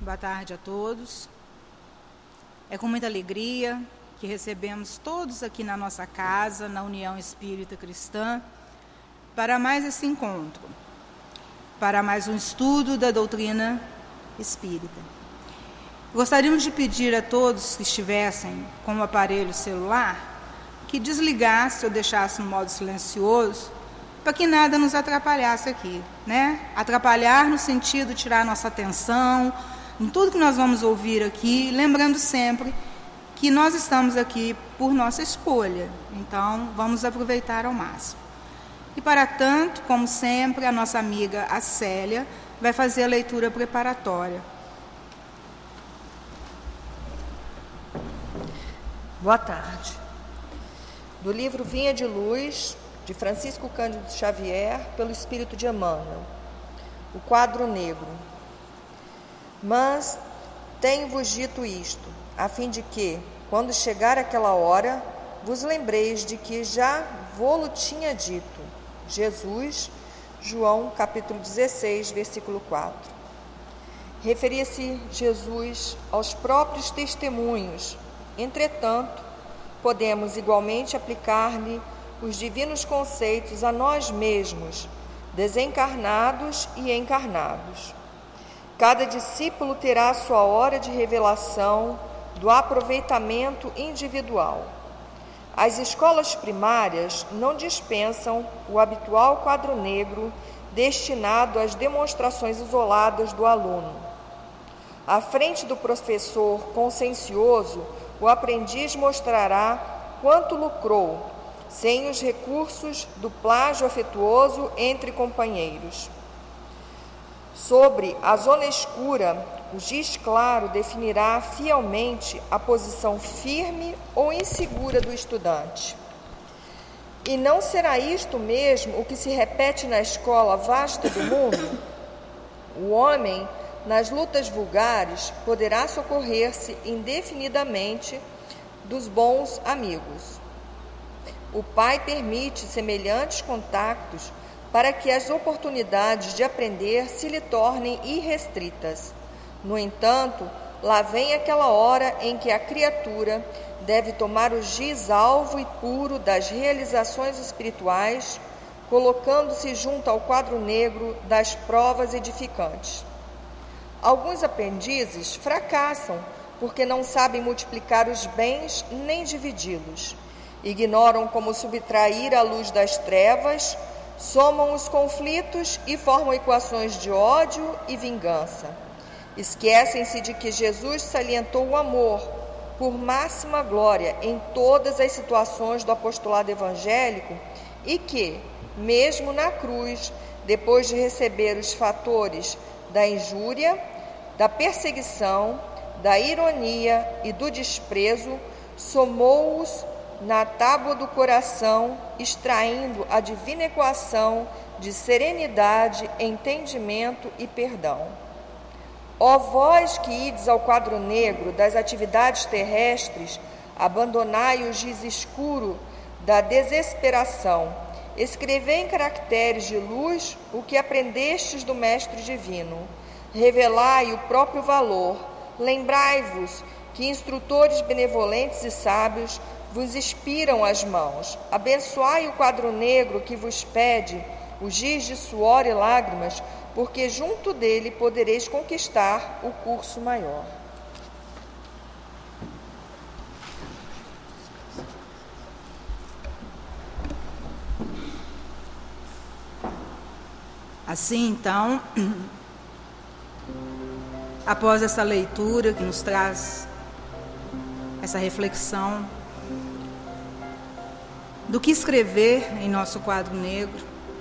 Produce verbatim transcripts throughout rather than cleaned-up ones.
boa tarde a todos. É com muita alegria que recebemos todos aqui na nossa casa, na União Espírita Cristã, para mais esse encontro, para mais um estudo da doutrina espírita. Gostaríamos de pedir a todos que estivessem com o aparelho celular que desligasse ou deixasse no modo silencioso, para que nada nos atrapalhasse aqui, né? Atrapalhar no sentido de tirar nossa atenção em tudo que nós vamos ouvir aqui, lembrando sempre que nós estamos aqui por nossa escolha, então vamos aproveitar ao máximo. E para tanto, como sempre, a nossa amiga a Célia vai fazer a leitura preparatória. Boa tarde. Do livro Vinha de Luz, de Francisco Cândido Xavier, pelo Espírito de Emmanuel. O quadro negro. Mas tenho-vos dito isto, a fim de que, quando chegar aquela hora, vos lembreis de que já vô-lo tinha dito. Jesus, João, capítulo dezesseis, versículo quatro. Referia-se Jesus aos próprios testemunhos. Entretanto, podemos igualmente aplicar-lhe os divinos conceitos a nós mesmos, desencarnados e encarnados. Cada discípulo terá a sua hora de revelação do aproveitamento individual. As escolas primárias não dispensam o habitual quadro negro destinado às demonstrações isoladas do aluno. À frente do professor consciencioso, o aprendiz mostrará quanto lucrou, sem os recursos do plágio afetuoso entre companheiros. Sobre a zona escura, o giz claro definirá fielmente a posição firme ou insegura do estudante. E não será isto mesmo o que se repete na escola vasta do mundo? O homem, nas lutas vulgares, poderá socorrer-se indefinidamente dos bons amigos. O Pai permite semelhantes contactos para que as oportunidades de aprender se lhe tornem irrestritas. No entanto, lá vem aquela hora em que a criatura deve tomar o giz alvo e puro das realizações espirituais, colocando-se junto ao quadro negro das provas edificantes. Alguns aprendizes fracassam porque não sabem multiplicar os bens nem dividi-los. Ignoram como subtrair a luz das trevas, somam os conflitos e formam equações de ódio e vingança. Esquecem-se de que Jesus salientou o amor por máxima glória em todas as situações do apostolado evangélico e que, mesmo na cruz, depois de receber os fatores da injúria, da perseguição, da ironia e do desprezo, somou-os na tábua do coração, extraindo a divina equação de serenidade, entendimento e perdão. Ó vós que ides ao quadro negro das atividades terrestres, abandonai o giz escuro da desesperação, escrevei em caracteres de luz o que aprendestes do Mestre Divino, revelai o próprio valor, lembrai-vos que instrutores benevolentes e sábios vos inspiram as mãos, abençoai o quadro negro que vos pede o giz de suor e lágrimas, porque junto dele podereis conquistar o curso maior. Assim, então, após essa leitura que nos traz essa reflexão do que escrever em nosso quadro negro,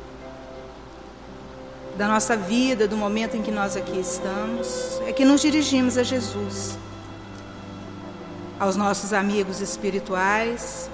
da nossa vida, do momento em que nós aqui estamos, é que nos dirigimos a Jesus, aos nossos amigos espirituais,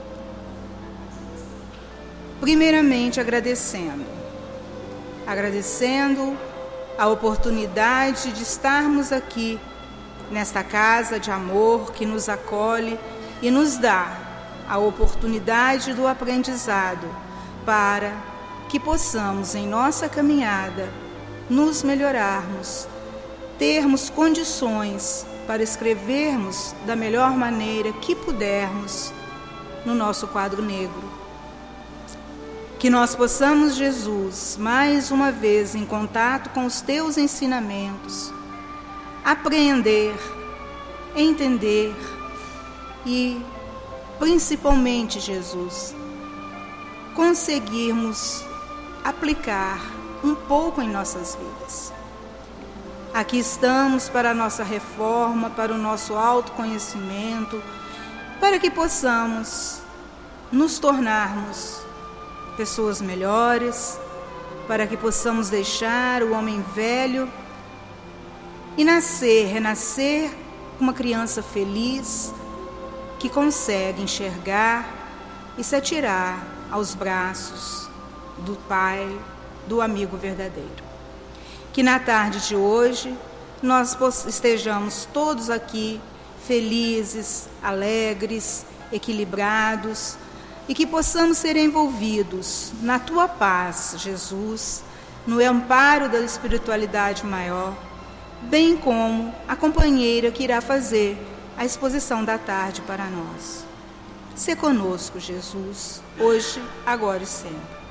primeiramente agradecendo, agradecendo a oportunidade de estarmos aqui nesta casa de amor que nos acolhe e nos dá a oportunidade do aprendizado para que possamos, em nossa caminhada, nos melhorarmos, termos condições para escrevermos da melhor maneira que pudermos no nosso quadro negro. Que nós possamos, Jesus, mais uma vez em contato com os teus ensinamentos, apreender, entender e, principalmente, Jesus, conseguirmos aplicar um pouco em nossas vidas. Aqui estamos para a nossa reforma, para o nosso autoconhecimento, para que possamos nos tornarmos pessoas melhores, para que possamos deixar o homem velho e nascer, renascer uma criança feliz que consegue enxergar e se atirar aos braços do Pai, do amigo verdadeiro. Que na tarde de hoje nós estejamos todos aqui felizes, alegres, equilibrados, e que possamos ser envolvidos na Tua paz, Jesus, no amparo da espiritualidade maior, bem como a companheira que irá fazer a exposição da tarde para nós. Sê conosco, Jesus, hoje, agora e sempre.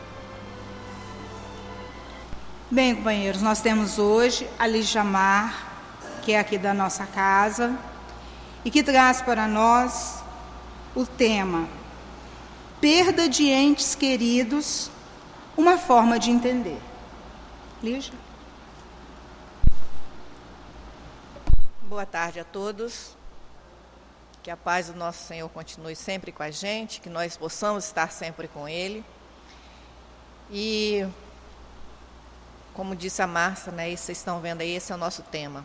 Bem, companheiros, nós temos hoje a Lijamar, que é aqui da nossa casa, e que traz para nós o tema perda de entes queridos, uma forma de entender. Lígia? Boa tarde a todos. Que a paz do nosso Senhor continue sempre com a gente, que nós possamos estar sempre com Ele. E, como disse a Márcia, né, vocês estão vendo aí, esse é o nosso tema.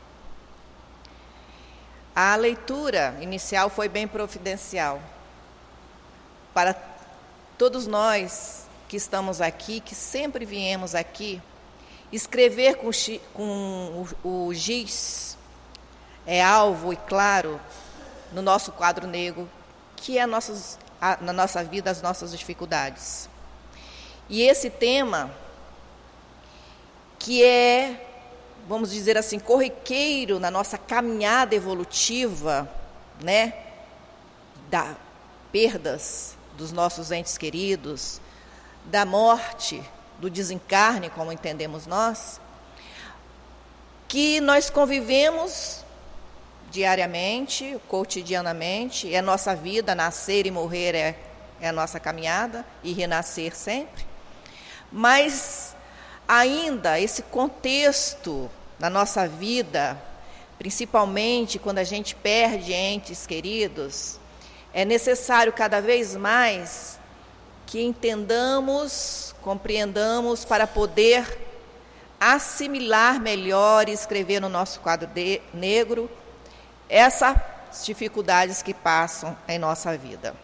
A leitura inicial foi bem providencial para todos nós que estamos aqui, que sempre viemos aqui, escrever com, com o, o giz é alvo e claro no nosso quadro negro, que é nossas, a, na nossa vida as nossas dificuldades. E esse tema, que é, vamos dizer assim, corriqueiro na nossa caminhada evolutiva, né, da perdas dos nossos entes queridos, da morte, do desencarne, como entendemos nós, que nós convivemos diariamente, cotidianamente, é a nossa vida, nascer e morrer é, é a nossa caminhada, e renascer sempre. Mas ainda esse contexto na nossa vida, principalmente quando a gente perde entes queridos, é necessário cada vez mais que entendamos, compreendamos para poder assimilar melhor e escrever no nosso quadro de, negro essas dificuldades que passam em nossa vida.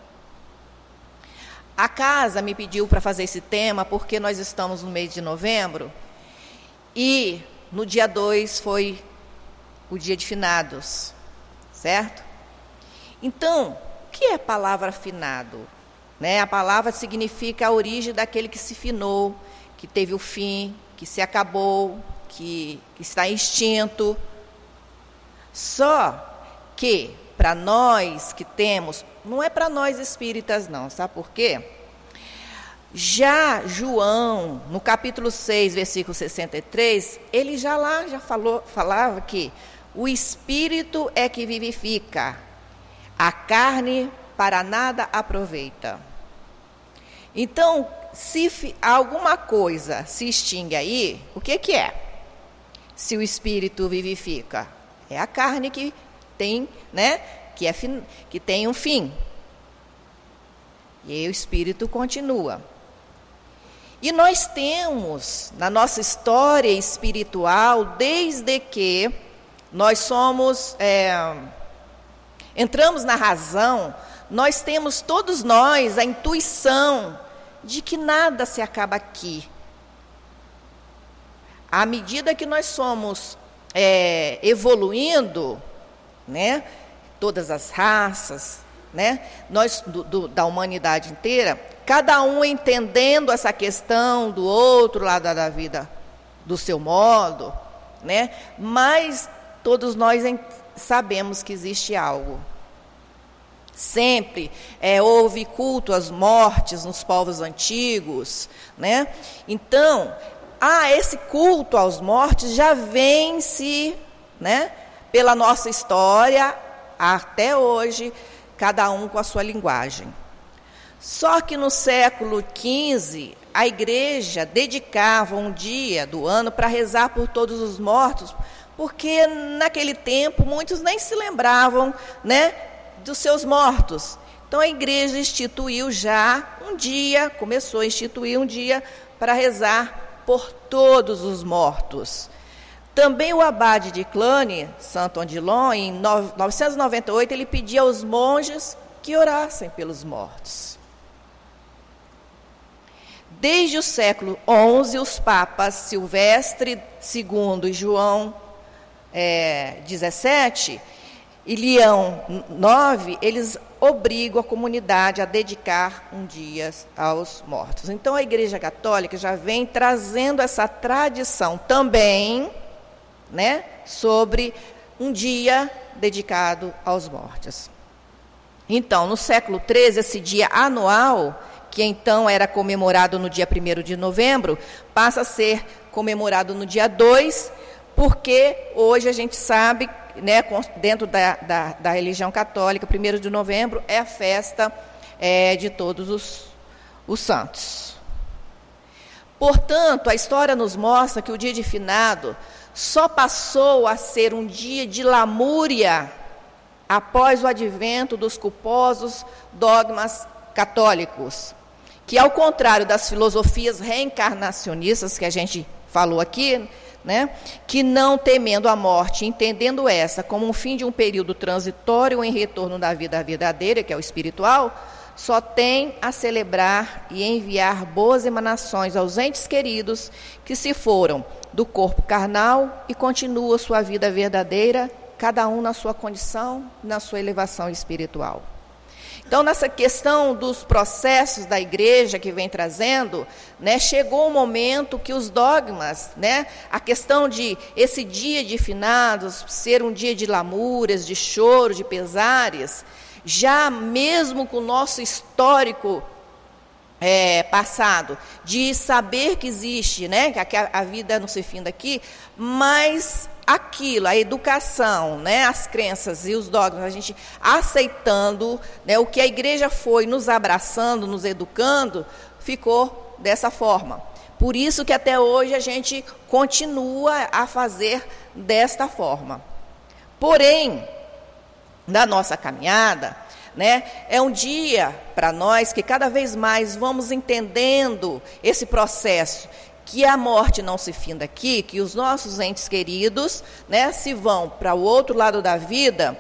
A casa me pediu para fazer esse tema porque nós estamos no mês de novembro e no dia dois foi o dia de finados, certo? Então, o que é a palavra finado? Né? A palavra significa a origem daquele que se finou, que teve o fim, que se acabou, que, que está extinto. Só que, para nós que temos, não é para nós espíritas não, sabe por quê? Já João, no capítulo seis, versículo sessenta e três, ele já lá já falou, falava que o espírito é que vivifica, a carne para nada aproveita. Então, se alguma coisa se extingue aí, o que, que é? Se o espírito vivifica, é a carne que tem, né, que, é, que tem um fim. E aí o espírito continua. E nós temos, na nossa história espiritual, desde que nós somos, é, entramos na razão, nós temos todos nós a intuição de que nada se acaba aqui. À medida que nós somos é, evoluindo, né, todas as raças, né, nós do, do, da humanidade inteira, cada um entendendo essa questão do outro lado da vida, do seu modo, né, mas todos nós sabemos que existe algo. Sempre é, houve culto às mortes nos povos antigos, né? Então, ah, esse culto aos mortes já vem se, né, pela nossa história até hoje, cada um com a sua linguagem. Só que no século quinze, a igreja dedicava um dia do ano para rezar por todos os mortos, porque naquele tempo muitos nem se lembravam, né, dos seus mortos. Então a igreja instituiu já um dia, começou a instituir um dia para rezar por todos os mortos. Também o abade de Cluny, Santo Odilon, em novecentos e noventa e oito, ele pedia aos monges que orassem pelos mortos. Desde o século onze, os papas Silvestre segundo e João é, dezessete e Leão nove, eles obrigam a comunidade a dedicar um dia aos mortos. Então, a Igreja Católica já vem trazendo essa tradição também, né, sobre um dia dedicado aos mortos. Então, no século treze, esse dia anual, que então era comemorado no dia primeiro de novembro, passa a ser comemorado no dia dois, porque hoje a gente sabe, né, dentro da, da, da religião católica, primeiro de novembro é a festa é, de todos os, os santos. Portanto, a história nos mostra que o dia de finado só passou a ser um dia de lamúria após o advento dos culposos dogmas católicos, que, ao contrário das filosofias reencarnacionistas que a gente falou aqui, né, que não temendo a morte, entendendo essa como um fim de um período transitório em retorno da vida verdadeira, que é o espiritual, só tem a celebrar e enviar boas emanações aos entes queridos que se foram do corpo carnal e continuam sua vida verdadeira, cada um na sua condição, na sua elevação espiritual. Então, nessa questão dos processos da igreja que vem trazendo, né, chegou um momento que os dogmas, né, a questão de esse dia de finados ser um dia de lamúrias, de choro, de pesares, já mesmo com o nosso histórico é, passado, de saber que existe, né, que a, a vida não se finda aqui, mas aquilo, a educação, né, as crenças e os dogmas, a gente aceitando, né, o que a igreja foi nos abraçando, nos educando, ficou dessa forma. Por isso que até hoje a gente continua a fazer desta forma. Porém, na nossa caminhada, né, é um dia para nós que cada vez mais vamos entendendo esse processo, que a morte não se finda aqui, que os nossos entes queridos, né, se vão para o outro lado da vida.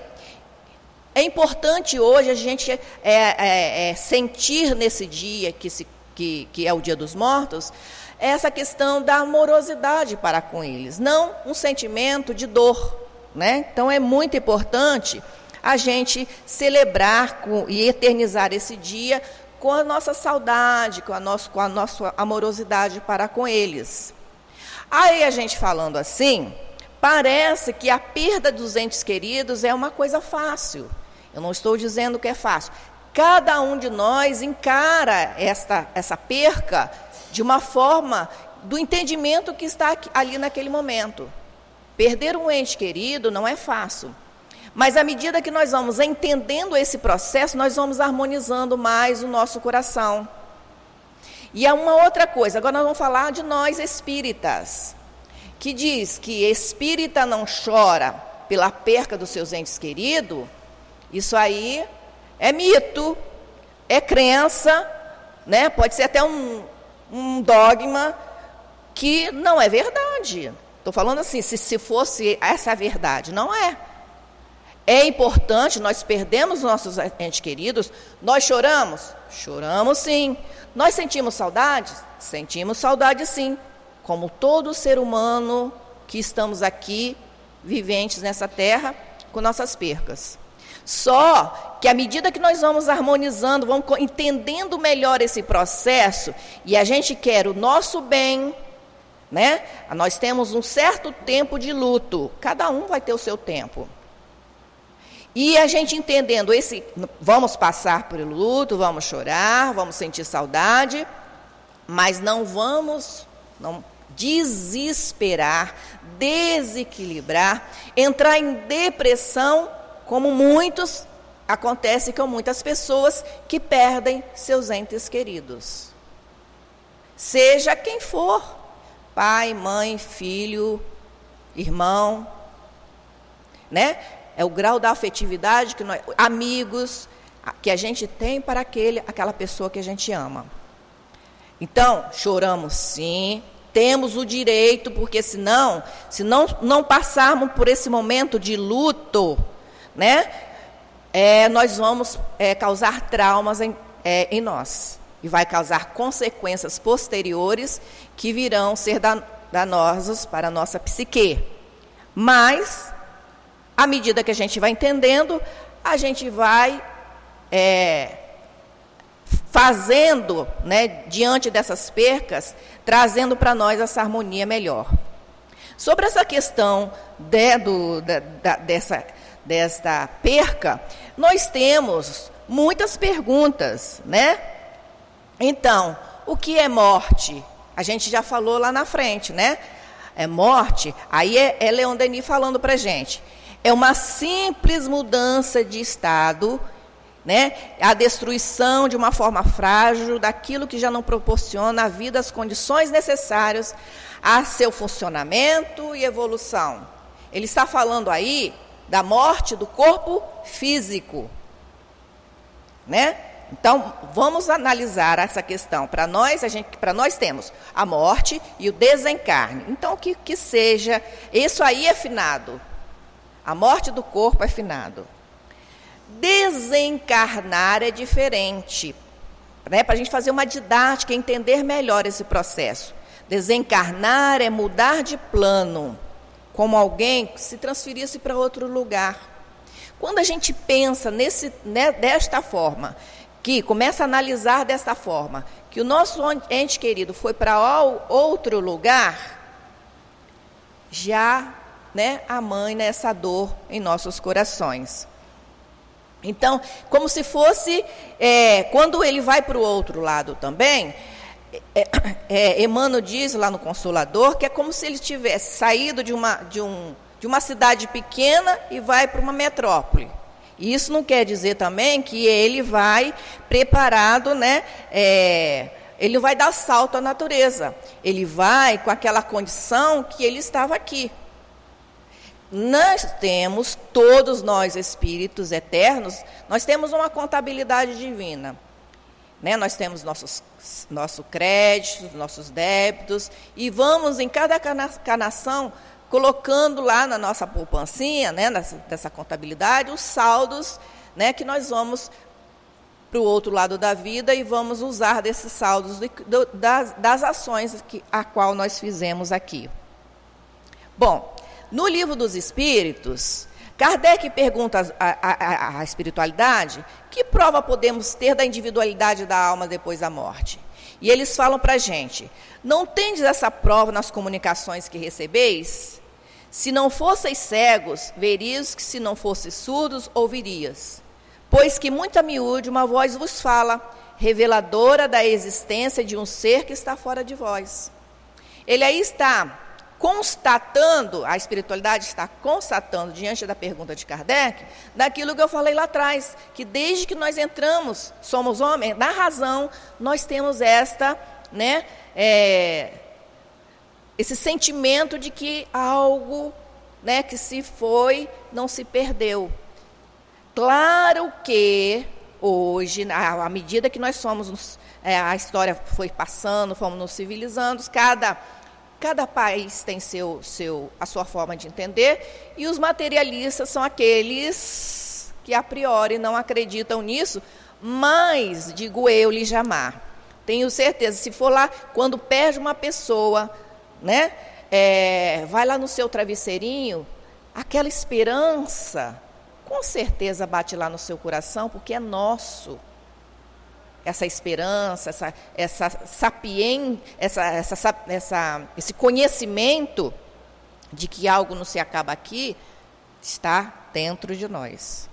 É importante hoje a gente é, é, é, sentir nesse dia, que, se, que, que é o Dia dos Mortos, essa questão da amorosidade para com eles, não um sentimento de dor, né? Então é muito importante a gente celebrar com, e eternizar esse dia com a nossa saudade, com a, nosso, com a nossa amorosidade para com eles. Aí a gente falando assim, parece que a perda dos entes queridos é uma coisa fácil. Eu não estou dizendo que é fácil. Cada um de nós encara esta, essa perca de uma forma do entendimento que está aqui, ali naquele momento. Perder um ente querido não é fácil. Mas à medida que nós vamos entendendo esse processo, nós vamos harmonizando mais o nosso coração. E há uma outra coisa, agora nós vamos falar de nós espíritas, que diz que espírita não chora pela perca dos seus entes queridos. Isso aí é mito, é crença, né? Pode ser até um, um dogma que não é verdade. Estou falando assim, se, se fosse essa a verdade, não é. É importante, nós perdemos nossos entes queridos, nós choramos? Choramos sim. Nós sentimos saudades? Sentimos saudade sim. Como todo ser humano que estamos aqui, viventes nessa terra, com nossas percas. Só que à medida que nós vamos harmonizando, vamos entendendo melhor esse processo, e a gente quer o nosso bem, né? Nós temos um certo tempo de luto, cada um vai ter o seu tempo. E a gente entendendo esse, vamos passar por luto, vamos chorar, vamos sentir saudade, mas não vamos não desesperar, desequilibrar, entrar em depressão, como muitos, acontece com muitas pessoas que perdem seus entes queridos. Seja quem for, pai, mãe, filho, irmão, né? É o grau da afetividade, que nós, amigos, que a gente tem para aquele, aquela pessoa que a gente ama. Então, choramos sim, temos o direito, porque senão, se não, não passarmos por esse momento de luto, né, é, nós vamos é, causar traumas em, é, em nós. E vai causar consequências posteriores que virão ser danosos para a nossa psique. Mas, à medida que a gente vai entendendo, a gente vai é, fazendo, né, diante dessas percas, trazendo para nós essa harmonia melhor. Sobre essa questão de, do, da, da, dessa, desta perca, nós temos muitas perguntas, né? Então, o que é morte? A gente já falou lá na frente, né? É morte, aí é, é Leon Denis falando para a gente. É uma simples mudança de estado, né? A destruição de uma forma frágil daquilo que já não proporciona à vida as condições necessárias a seu funcionamento e evolução. Ele está falando aí da morte do corpo físico, né? Então, vamos analisar essa questão. Para nós, a gente, para nós temos a morte e o desencarne. Então, que, que seja, isso aí é finado. A morte do corpo é finado. Desencarnar é diferente, né? Para a gente fazer uma didática, entender melhor esse processo. Desencarnar é mudar de plano, como alguém que se transferisse para outro lugar. Quando a gente pensa nesse, né, desta forma, que começa a analisar desta forma, que o nosso ente querido foi para outro lugar, já, né, amanha essa dor em nossos corações. Então, como se fosse, é, quando ele vai para o outro lado também, é, é, Emmanuel diz lá no Consolador, que é como se ele tivesse saído de uma, de um, de uma cidade pequena e vai para uma metrópole. Isso não quer dizer também que ele vai preparado, né, é, ele vai dar salto à natureza. Ele vai com aquela condição que ele estava aqui. Nós temos, todos nós espíritos eternos, nós temos uma contabilidade divina. Né? Nós temos nossos, nosso crédito, nossos débitos, e vamos em cada encarnação colocando lá na nossa poupancinha, né, nessa, dessa contabilidade, os saldos, né, que nós vamos para o outro lado da vida e vamos usar desses saldos de, de, das, das ações que, a qual nós fizemos aqui. Bom, no Livro dos Espíritos, Kardec pergunta à, à, à espiritualidade que prova podemos ter da individualidade da alma depois da morte. E eles falam para a gente, não tendes essa prova nas comunicações que recebeis? Se não fosseis cegos, verias que se não fosseis surdos, ouvirias. Pois que muito a miúde uma voz vos fala, reveladora da existência de um ser que está fora de vós. Ele aí está constatando, a espiritualidade está constatando, diante da pergunta de Kardec, daquilo que eu falei lá atrás, que desde que nós entramos, somos homens, na razão, nós temos esta, né, é, esse sentimento de que algo, né, que se foi, não se perdeu. Claro que hoje, à medida que nós somos, é, a história foi passando, fomos nos civilizando, cada, cada país tem seu, seu, a sua forma de entender, e os materialistas são aqueles que a priori não acreditam nisso, mas, digo eu, lhe jamar. Tenho certeza, se for lá, quando perde uma pessoa, né, é, vai lá no seu travesseirinho, aquela esperança, com certeza bate lá no seu coração, porque é nosso. essa esperança, essa, essa sapien, essa, essa, essa, esse conhecimento de que algo não se acaba aqui, está dentro de nós.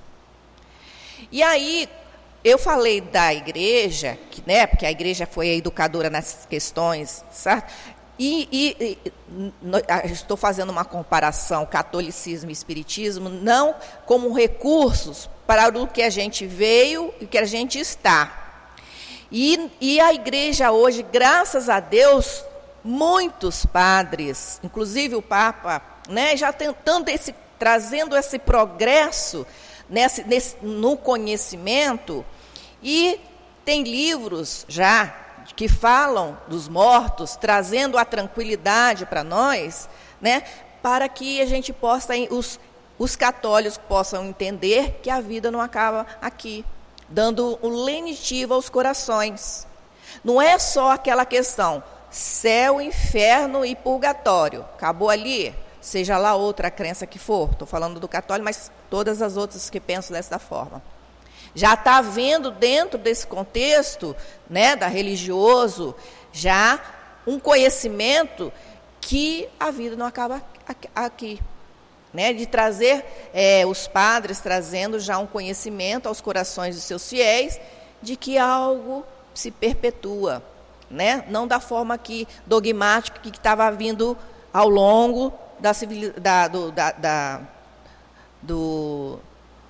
E aí, eu falei da igreja, que, né, porque a igreja foi a educadora nessas questões, certo? E, e, e no, estou fazendo uma comparação catolicismo e espiritismo, não como recursos para o que a gente veio e que a gente está. E, e a igreja hoje, graças a Deus, muitos padres, inclusive o Papa, né, já tentando esse, trazendo esse progresso nesse, nesse, no conhecimento, e tem livros já que falam dos mortos, trazendo a tranquilidade para nós, né, para que a gente possa, os, os católicos possam entender que a vida não acaba aqui, dando um lenitivo aos corações. Não é só aquela questão, céu, inferno e purgatório, acabou ali, seja lá outra crença que for, estou falando do católico, mas todas as outras que pensam dessa forma. Já está havendo dentro desse contexto, né, da religioso, já um conhecimento que a vida não acaba aqui, né, de trazer é, os padres trazendo já um conhecimento aos corações dos seus fiéis de que algo se perpetua, né, não da forma que dogmática que estava vindo ao longo da da, do, da, da, do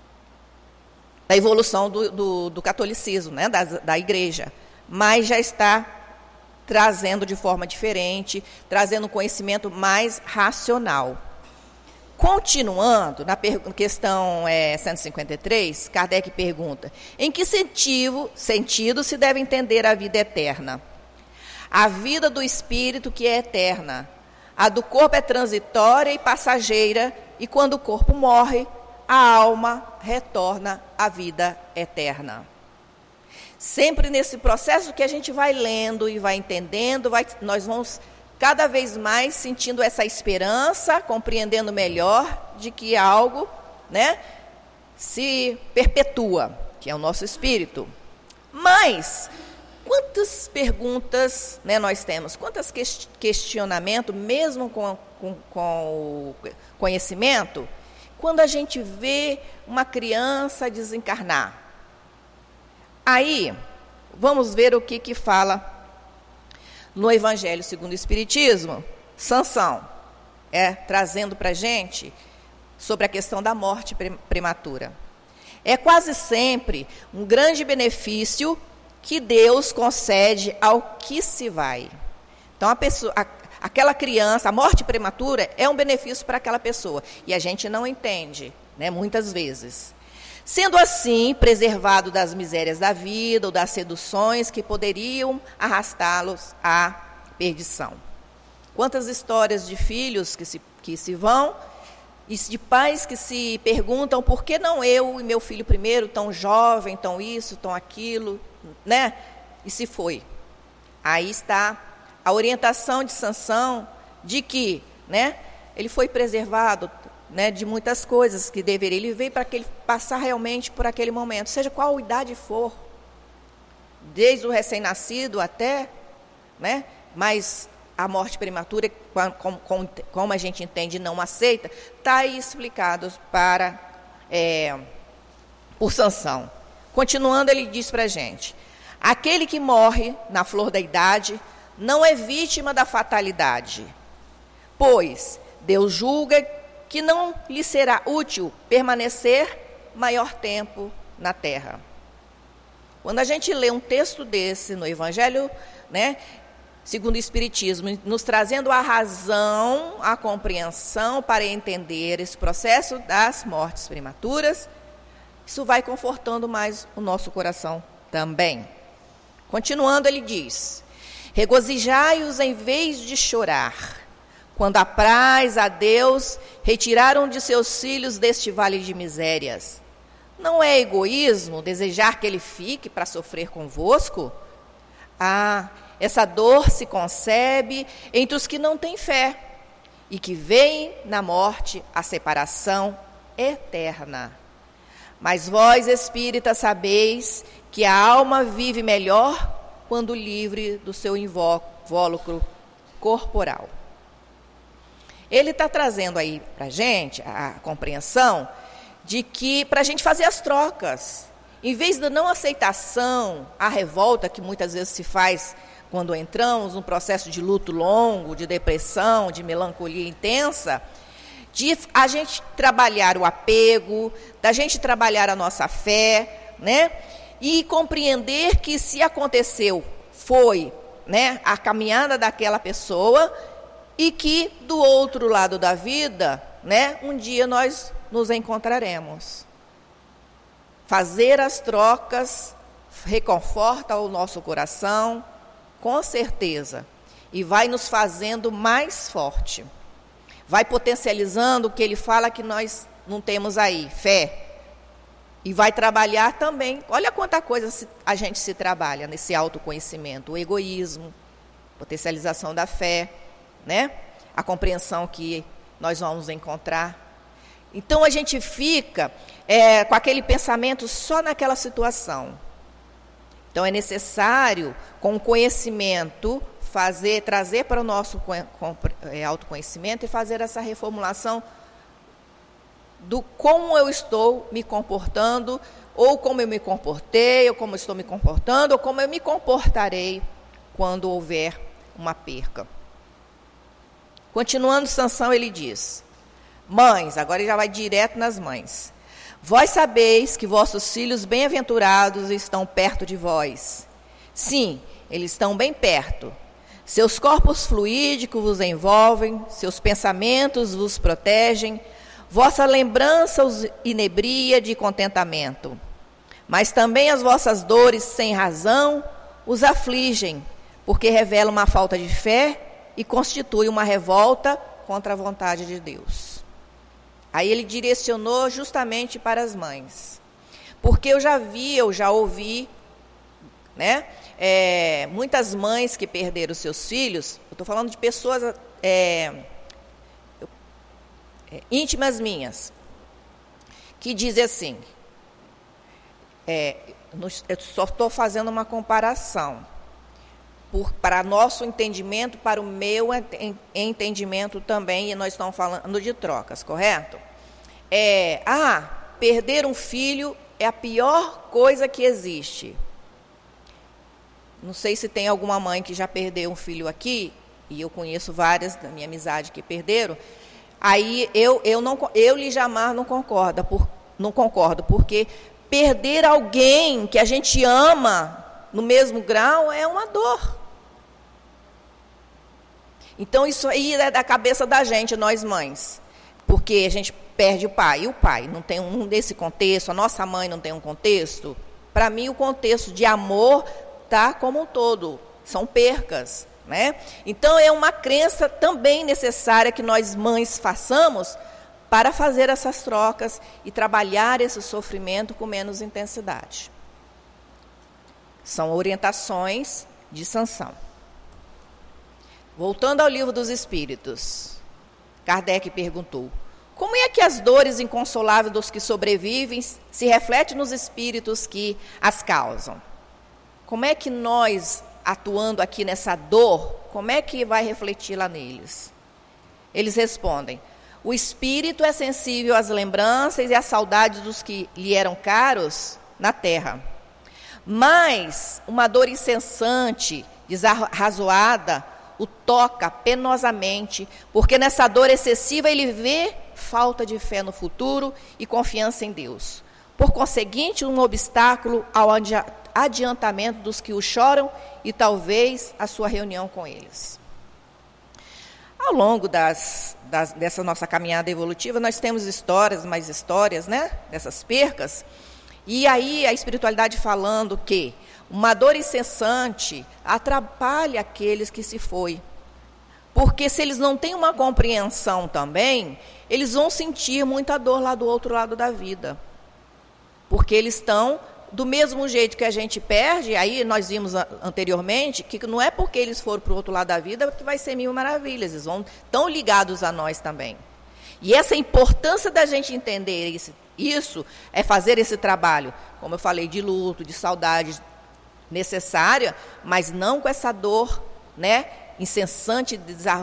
da evolução do, do, do catolicismo, né, da, da igreja, mas já está trazendo de forma diferente, trazendo um conhecimento mais racional. Continuando, na questão é, cento e cinquenta e três, Kardec pergunta, em que sentido, sentido se deve entender a vida eterna? A vida do espírito que é eterna, a do corpo é transitória e passageira, e quando o corpo morre, a alma retorna à vida eterna. Sempre nesse processo que a gente vai lendo e vai entendendo, vai, nós vamos cada vez mais sentindo essa esperança, compreendendo melhor de que algo, né, se perpetua, que é o nosso espírito. Mas quantas perguntas, né, nós temos, quantos questionamentos, mesmo com, com, com o conhecimento, quando a gente vê uma criança desencarnar. Aí, vamos ver o que, que fala no Evangelho segundo o Espiritismo, Sansão, é, trazendo para a gente sobre a questão da morte prematura. É quase sempre um grande benefício que Deus concede ao que se vai. Então, a pessoa... A, Aquela criança, a morte prematura é um benefício para aquela pessoa. E a gente não entende, né, muitas vezes. Sendo assim, preservado das misérias da vida ou das seduções que poderiam arrastá-los à perdição. Quantas histórias de filhos que se, que se vão, e de pais que se perguntam por que não eu e meu filho primeiro, tão jovem, tão isso, tão aquilo, né? E se foi. Aí está a orientação de Sansão de que, né, ele foi preservado, né, de muitas coisas que deveria. Ele veio para que ele passar realmente por aquele momento, seja qual idade for, desde o recém-nascido até, né, mas a morte prematura, como, como, como a gente entende, não aceita, está aí explicado para, é, por Sansão. Continuando, ele diz para a gente, aquele que morre na flor da idade não é vítima da fatalidade, pois Deus julga que não lhe será útil permanecer maior tempo na terra. Quando a gente lê um texto desse no Evangelho, né, segundo o Espiritismo, nos trazendo a razão, a compreensão para entender esse processo das mortes prematuras, isso vai confortando mais o nosso coração também. Continuando, ele diz, regozijai-os em vez de chorar, quando apraz a Deus retiraram de seus filhos deste vale de misérias. Não é egoísmo desejar que ele fique para sofrer convosco? Ah, essa dor se concebe entre os que não têm fé e que veem na morte a separação eterna. Mas vós, espíritas, sabeis que a alma vive melhor quando livre do seu invólucro corporal. Ele está trazendo aí para a gente a compreensão de que para a gente fazer as trocas, em vez da não aceitação, a revolta que muitas vezes se faz quando entramos num processo de luto longo, de depressão, de melancolia intensa, de a gente trabalhar o apego, da gente trabalhar a nossa fé, né? E compreender que se aconteceu, foi, né, a caminhada daquela pessoa e que do outro lado da vida, né, um dia nós nos encontraremos. Fazer as trocas reconforta o nosso coração, com certeza, e vai nos fazendo mais forte. Vai potencializando o que ele fala que nós não temos aí, fé. E vai trabalhar também, olha quanta coisa a gente se trabalha nesse autoconhecimento, o egoísmo, potencialização da fé, né? A compreensão que nós vamos encontrar. Então a gente fica é, com aquele pensamento só naquela situação. Então é necessário, com o conhecimento, fazer, trazer para o nosso autoconhecimento e fazer essa reformulação do como eu estou me comportando, ou como eu me comportei, ou como eu estou me comportando, ou como eu me comportarei quando houver uma perca. Continuando Sansão, ele diz: mães, agora ele já vai direto nas mães. Vós sabeis que vossos filhos bem-aventurados estão perto de vós. Sim, eles estão bem perto. Seus corpos fluídicos vos envolvem, seus pensamentos vos protegem, vossa lembrança os inebria de contentamento. Mas também as vossas dores sem razão os afligem, porque revelam uma falta de fé e constituem uma revolta contra a vontade de Deus. Aí ele direcionou justamente para as mães. Porque eu já vi, eu já ouvi, né, é, muitas mães que perderam seus filhos, eu estou falando de pessoas é, é, íntimas minhas, que dizem assim, é, eu só estou fazendo uma comparação, por, para nosso entendimento, para o meu entendimento também, e nós estamos falando de trocas, correto? É, ah, perder um filho é a pior coisa que existe. Não sei se tem alguma mãe que já perdeu um filho aqui, e eu conheço várias da minha amizade que perderam. Aí eu, eu, não, eu Lijamar, não concordo, por, não concordo, porque perder alguém que a gente ama no mesmo grau é uma dor. Então isso aí é da cabeça da gente, nós mães, porque a gente perde o pai, e o pai não tem um desse contexto, a nossa mãe não tem um contexto. Para mim o contexto de amor está como um todo, são percas, né? Então é uma crença também necessária que nós mães façamos para fazer essas trocas e trabalhar esse sofrimento com menos intensidade. São orientações de Sansão. Voltando ao Livro dos Espíritos, Kardec perguntou: como é que as dores inconsoláveis dos que sobrevivem se refletem nos espíritos que as causam? Como é que nós, atuando aqui nessa dor, como é que vai refletir lá neles? Eles respondem: o espírito é sensível às lembranças e às saudades dos que lhe eram caros na terra. Mas uma dor incessante, desarrazoada, o toca penosamente, porque nessa dor excessiva ele vê falta de fé no futuro e confiança em Deus. Por conseguinte, um obstáculo ao adiantamento dos que o choram e talvez a sua reunião com eles. Ao longo das, das, dessa nossa caminhada evolutiva, nós temos histórias, mais histórias, né, dessas percas. E aí a espiritualidade falando que uma dor incessante atrapalha aqueles que se foi. Porque se eles não têm uma compreensão também, eles vão sentir muita dor lá do outro lado da vida. Porque eles estão, do mesmo jeito que a gente perde, aí nós vimos anteriormente, que não é porque eles foram para o outro lado da vida que vai ser mil maravilhas, eles vão tão ligados a nós também. E essa importância da gente entender isso, isso é fazer esse trabalho, como eu falei, de luto, de saudade necessária, mas não com essa dor, né, incessante,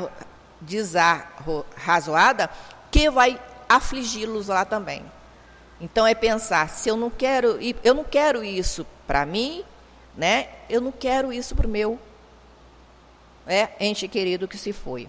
desarrazoada, que vai afligi-los lá também. Então é pensar, se eu não quero, eu não quero isso para mim, né, eu não quero isso para o meu, né, ente querido que se foi.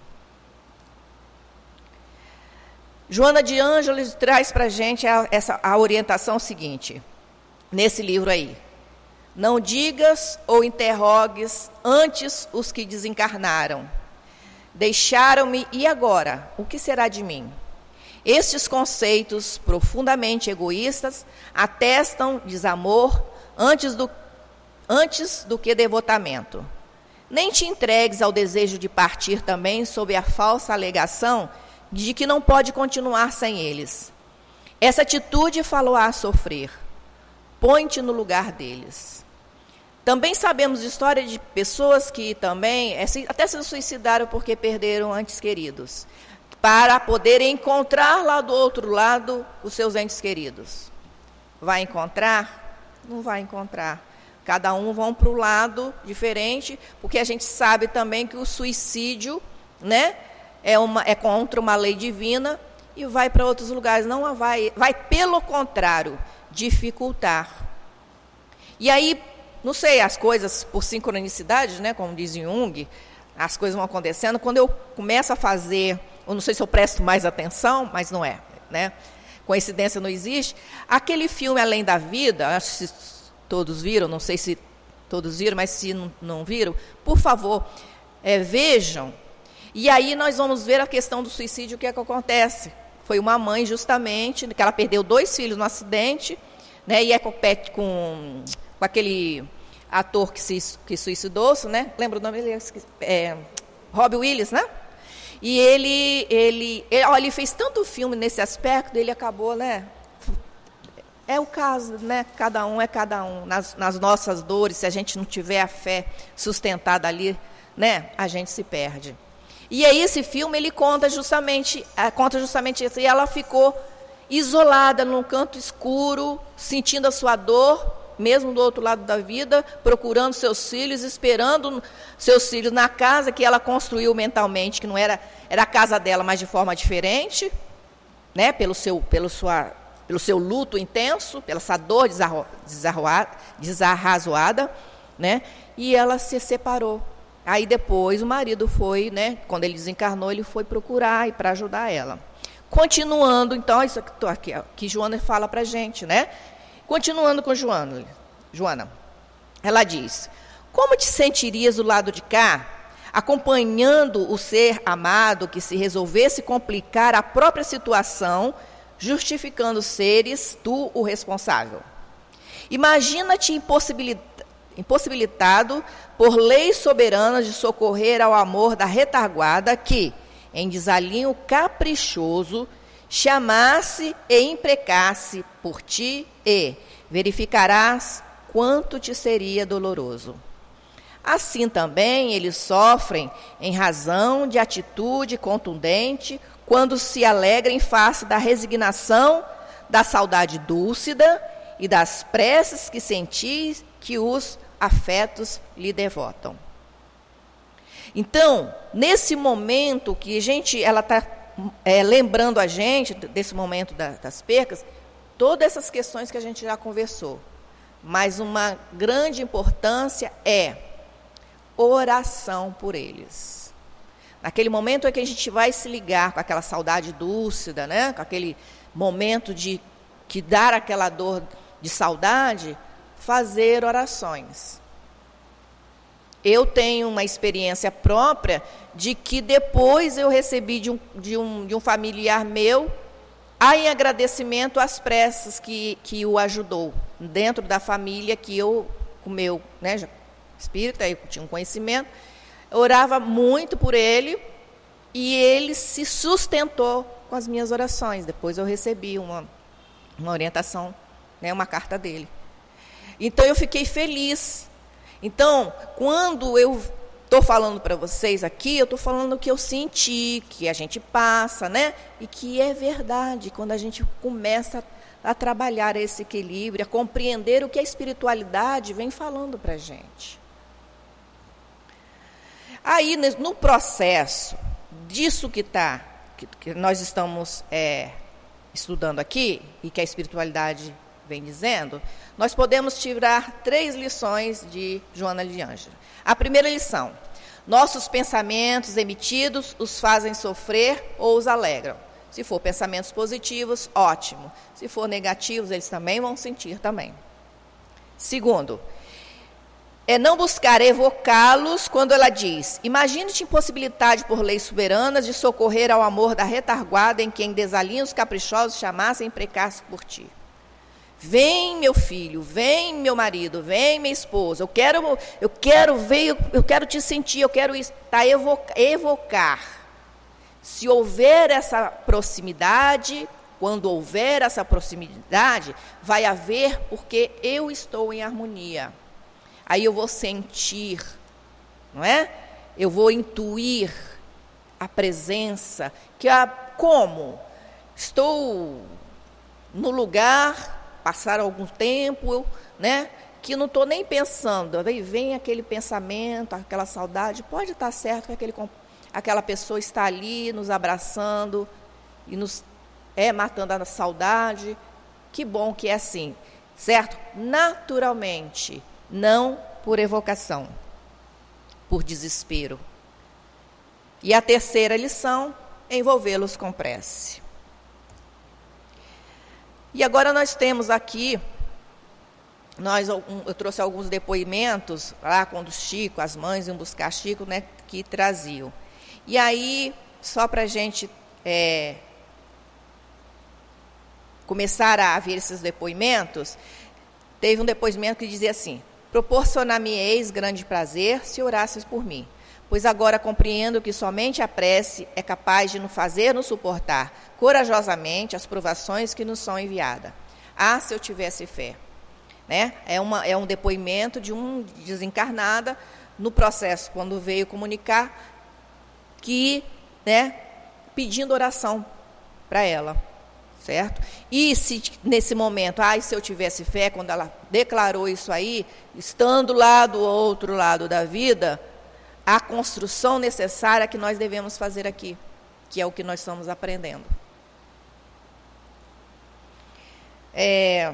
Joana de Ângeles traz para a gente a, essa, a orientação seguinte, nesse livro aí. Não digas ou interrogues antes os que desencarnaram. Deixaram-me, e agora? O que será de mim? Estes conceitos profundamente egoístas atestam desamor antes do, antes do que devotamento. Nem te entregues ao desejo de partir também sob a falsa alegação de que não pode continuar sem eles. Essa atitude falou-a a sofrer. Põe-te no lugar deles. Também sabemos de história de pessoas que também até se suicidaram porque perderam entes queridos, para poderem encontrar lá do outro lado os seus entes queridos. Vai encontrar? Não vai encontrar. Cada um vão para o lado diferente, porque a gente sabe também que o suicídio, né, é, uma, é contra uma lei divina e vai para outros lugares. Não vai, vai, pelo contrário, dificultar. E aí, não sei, as coisas por sincronicidade, né, como diz Jung, as coisas vão acontecendo. Quando eu começo a fazer, eu não sei se eu presto mais atenção, mas não é, né? Coincidência não existe. Aquele filme Além da Vida, acho que todos viram, não sei se todos viram, mas se não, não viram, por favor, é, vejam. E aí nós vamos ver a questão do suicídio, o que é que acontece. Foi uma mãe, justamente, que ela perdeu dois filhos no acidente, né, e é compete com, com aquele ator que se que suicidou-se, né? Lembra o nome dele? É, Robin Williams, né? E ele, ele, ele, olha, ele fez tanto filme nesse aspecto, ele acabou, né? É o caso, né? Cada um é cada um. Nas, nas nossas dores, se a gente não tiver a fé sustentada ali, né? A gente se perde. E aí esse filme, ele conta justamente, conta justamente isso. E ela ficou isolada num canto escuro, sentindo a sua dor, mesmo do outro lado da vida, procurando seus filhos, esperando seus filhos na casa que ela construiu mentalmente, que não era, era a casa dela, mas de forma diferente, né? Pelo seu, pelo sua, pelo seu luto intenso, pela essa dor desarrazoada, né? E ela se separou. Aí depois o marido foi, né? Quando ele desencarnou, ele foi procurar e para ajudar ela. Continuando, então, isso aqui, aqui que Joana fala para a gente, né? Continuando com Joana, Joana, ela diz, como te sentirias do lado de cá, acompanhando o ser amado que se resolvesse complicar a própria situação, justificando seres tu o responsável? Imagina-te impossibilitado, impossibilitado por leis soberanas de socorrer ao amor da retaguarda que, em desalinho caprichoso, chamasse e imprecasse por ti e verificarás quanto te seria doloroso. Assim também eles sofrem em razão de atitude contundente quando se alegram em face da resignação, da saudade dúlcida e das preces que sentis que os afetos lhe devotam. Então, nesse momento que a gente, ela está é, lembrando a gente desse momento da, das percas, todas essas questões que a gente já conversou, mas uma grande importância é oração por eles. Naquele momento é que a gente vai se ligar com aquela saudade dúlcida, né? Com aquele momento de que dar aquela dor de saudade, fazer orações. Eu tenho uma experiência própria de que depois eu recebi de um, de um, de um familiar meu, em agradecimento às preces que, que o ajudou, dentro da família que eu, o meu, né, espírita, eu tinha um conhecimento, eu orava muito por ele e ele se sustentou com as minhas orações. Depois eu recebi uma, uma orientação, né, uma carta dele. Então eu fiquei feliz. Então, quando eu estou falando para vocês aqui, eu estou falando o que eu senti, que a gente passa, né? E que é verdade, quando a gente começa a, a trabalhar esse equilíbrio, a compreender o que a espiritualidade vem falando para a gente. Aí, no processo disso que, tá, que, que nós estamos é, estudando aqui, e que a espiritualidade vem dizendo, nós podemos tirar três lições de Joana de Ângela. A primeira lição: nossos pensamentos emitidos os fazem sofrer ou os alegram. Se for pensamentos positivos, ótimo. Se for negativos, eles também vão sentir também. Segundo, é não buscar evocá-los quando ela diz: imagine-te impossibilidade por leis soberanas de socorrer ao amor da retaguarda em quem desalinhos caprichosos chamassem e imprecassem por ti. Vem, meu filho, vem, meu marido, vem, minha esposa, eu quero, eu quero ver, eu, eu quero te sentir, eu quero tá, evocar, evocar. Se houver essa proximidade, quando houver essa proximidade, vai haver porque eu estou em harmonia. Aí eu vou sentir, não é? Eu vou intuir a presença, que a, como? Estou no lugar, passaram algum tempo, né? Que não estou nem pensando, aí vem aquele pensamento, aquela saudade, pode estar certo que aquele, aquela pessoa está ali nos abraçando e nos é matando a saudade. Que bom que é assim, certo? Naturalmente. Não por evocação, por desespero. E a terceira lição, envolvê-los com prece. E agora nós temos aqui, nós, eu trouxe alguns depoimentos, lá quando Chico, as mães iam buscar Chico, né, que traziam. E aí, só para a gente é, começar a ver esses depoimentos, teve um depoimento que dizia assim: proporcionar-me-eis grande prazer se orasses por mim, pois agora compreendo que somente a prece é capaz de nos fazer nos suportar corajosamente as provações que nos são enviadas. Ah, se eu tivesse fé. Né? É, uma, é um depoimento de um desencarnada no processo, quando veio comunicar que, né, pedindo oração para ela. Certo? E se nesse momento, ai, se eu tivesse fé, quando ela declarou isso aí, estando lá do outro lado da vida, a construção necessária que nós devemos fazer aqui, que é o que nós estamos aprendendo. É,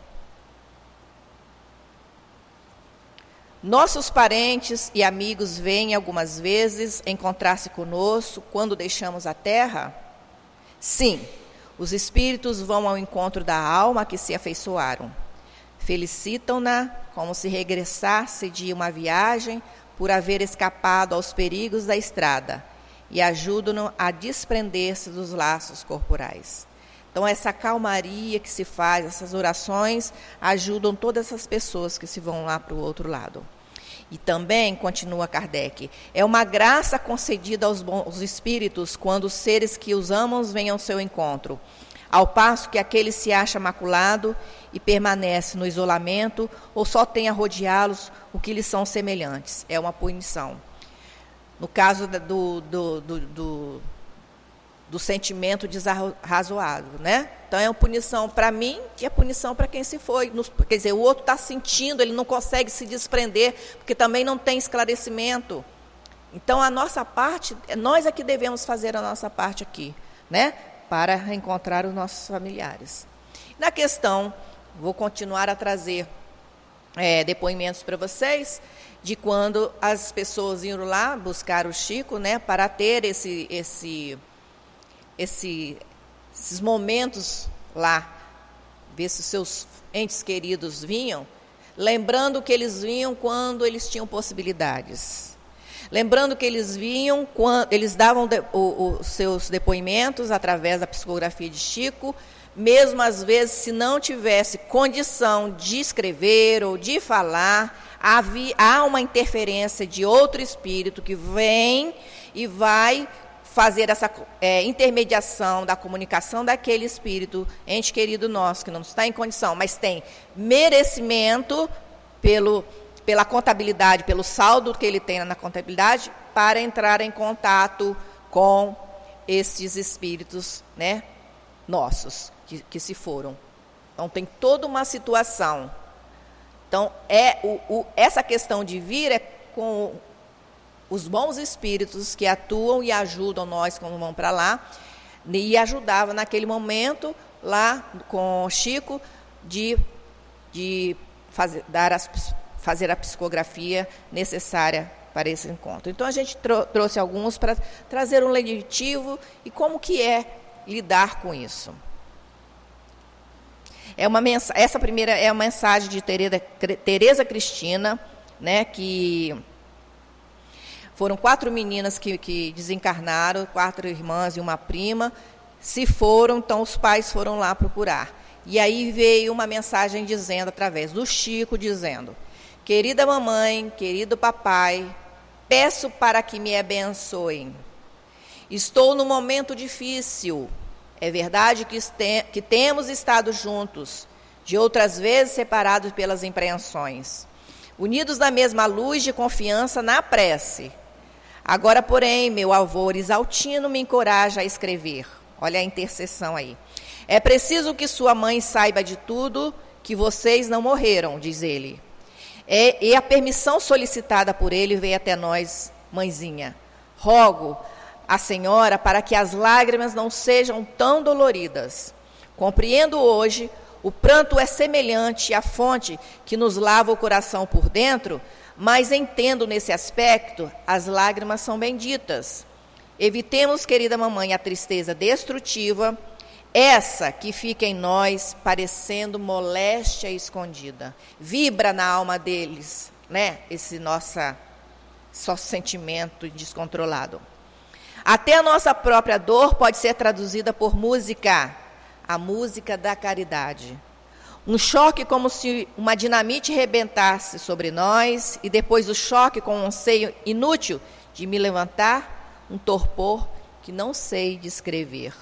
nossos parentes e amigos vêm algumas vezes encontrar-se conosco quando deixamos a terra? Sim. Os espíritos vão ao encontro da alma que se afeiçoaram. Felicitam-na como se regressasse de uma viagem por haver escapado aos perigos da estrada e ajudam-no a desprender-se dos laços corporais. Então, essa calmaria que se faz, essas orações, ajudam todas essas pessoas que se vão lá para o outro lado. E também, continua Kardec, é uma graça concedida aos bons espíritos quando os seres que os amam vêm ao seu encontro, ao passo que aquele se acha maculado e permanece no isolamento ou só tem a rodeá-los o que lhes são semelhantes. É uma punição. No caso do, do, do, do, do sentimento desarrazoado, né? Então, é uma punição para mim e é punição para quem se foi. Quer dizer, o outro está sentindo, ele não consegue se desprender, porque também não tem esclarecimento. Então, a nossa parte, nós é que devemos fazer a nossa parte aqui, né? Para reencontrar os nossos familiares. Na questão, vou continuar a trazer é, depoimentos para vocês, de quando as pessoas iam lá buscar o Chico, né? Para ter esse... esse, esse esses momentos lá, ver se os seus entes queridos vinham, lembrando que eles vinham quando eles tinham possibilidades. Lembrando que eles vinham, quando eles davam de, o, os seus depoimentos através da psicografia de Chico, mesmo às vezes se não tivesse condição de escrever ou de falar, havia, há uma interferência de outro espírito que vem e vai fazer essa é, intermediação da comunicação daquele espírito, ente querido nosso, que não está em condição, mas tem merecimento pelo, pela contabilidade, pelo saldo que ele tem na contabilidade, para entrar em contato com estes espíritos, né, nossos, que, que se foram. Então, tem toda uma situação. Então, é o, o, essa questão de vir é com os bons espíritos que atuam e ajudam nós quando vamos para lá, e ajudava naquele momento, lá com o Chico, de, de fazer, dar as, fazer a psicografia necessária para esse encontro. Então, a gente trou- trouxe alguns para trazer um lenitivo e como que é lidar com isso. É uma mens- essa primeira é uma mensagem de Tereza, Tereza Cristina, né, que foram quatro meninas que, que desencarnaram, quatro irmãs e uma prima, se foram, então os pais foram lá procurar. E aí veio uma mensagem dizendo, através do Chico, dizendo: querida mamãe, querido papai, peço para que me abençoem. Estou num momento difícil. É verdade que, este, que temos estado juntos, de outras vezes separados pelas impreensões, unidos na mesma luz de confiança na prece. Agora, porém, meu avô Isaltino me encoraja a escrever. Olha a intercessão aí. É preciso que sua mãe saiba de tudo, que vocês não morreram, diz ele. É, e a permissão solicitada por ele veio até nós, mãezinha. Rogo a senhora para que as lágrimas não sejam tão doloridas. Compreendo hoje, o pranto é semelhante à fonte que nos lava o coração por dentro, mas entendo nesse aspecto, as lágrimas são benditas. Evitemos, querida mamãe, a tristeza destrutiva, essa que fica em nós parecendo moléstia escondida. Vibra na alma deles, né? Esse nossa, só sentimento descontrolado. Até a nossa própria dor pode ser traduzida por música, a música da caridade. Um choque como se uma dinamite rebentasse sobre nós, e depois do choque com um anseio inútil de me levantar, um torpor que não sei descrever.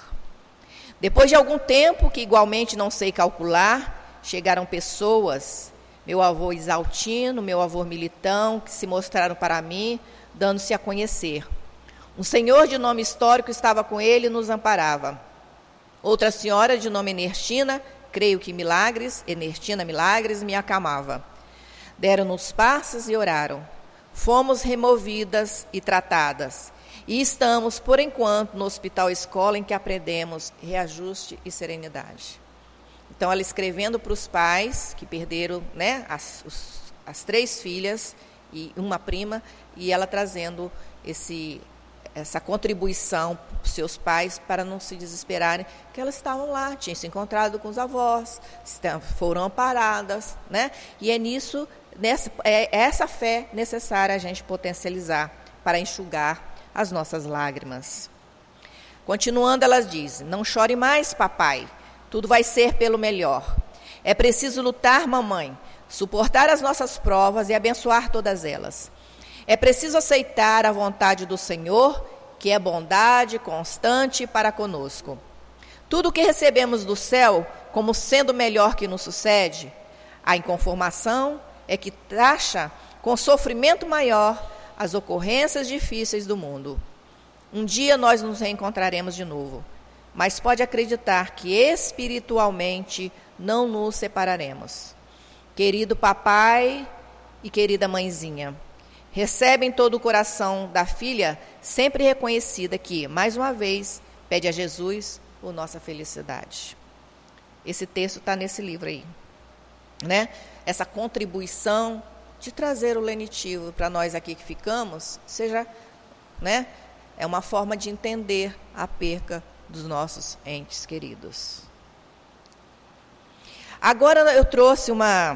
Depois de algum tempo, que igualmente não sei calcular, chegaram pessoas, meu avô Isaltino, meu avô Militão, que se mostraram para mim, dando-se a conhecer. Um senhor de nome histórico estava com ele e nos amparava. Outra senhora de nome Ernestina, creio que Milagres, Ernestina Milagres, me acalmava. Deram-nos passes e oraram. Fomos removidas e tratadas. E estamos, por enquanto, no Hospital Escola, em que aprendemos reajuste e serenidade. Então, ela escrevendo para os pais, que perderam, né, as, os, as três filhas e uma prima, e ela trazendo esse... essa contribuição para os seus pais, para não se desesperarem, que elas estavam lá, tinham se encontrado com os avós, foram amparadas, né? E é nisso, nessa, é essa fé necessária a gente potencializar para enxugar as nossas lágrimas. Continuando, elas dizem: não chore mais, papai, tudo vai ser pelo melhor. É preciso lutar, mamãe, suportar as nossas provas e abençoar todas elas. É preciso aceitar a vontade do Senhor, que é bondade constante para conosco. Tudo o que recebemos do céu, como sendo melhor que nos sucede, a inconformação é que taxa com sofrimento maior as ocorrências difíceis do mundo. Um dia nós nos reencontraremos de novo, mas pode acreditar que espiritualmente não nos separaremos. Querido papai e querida mãezinha, recebe em todo o coração da filha, sempre reconhecida que, mais uma vez, pede a Jesus por nossa felicidade. Esse texto está nesse livro aí, né? Essa contribuição de trazer o lenitivo para nós aqui que ficamos, seja, né? É uma forma de entender a perca dos nossos entes queridos. Agora eu trouxe uma...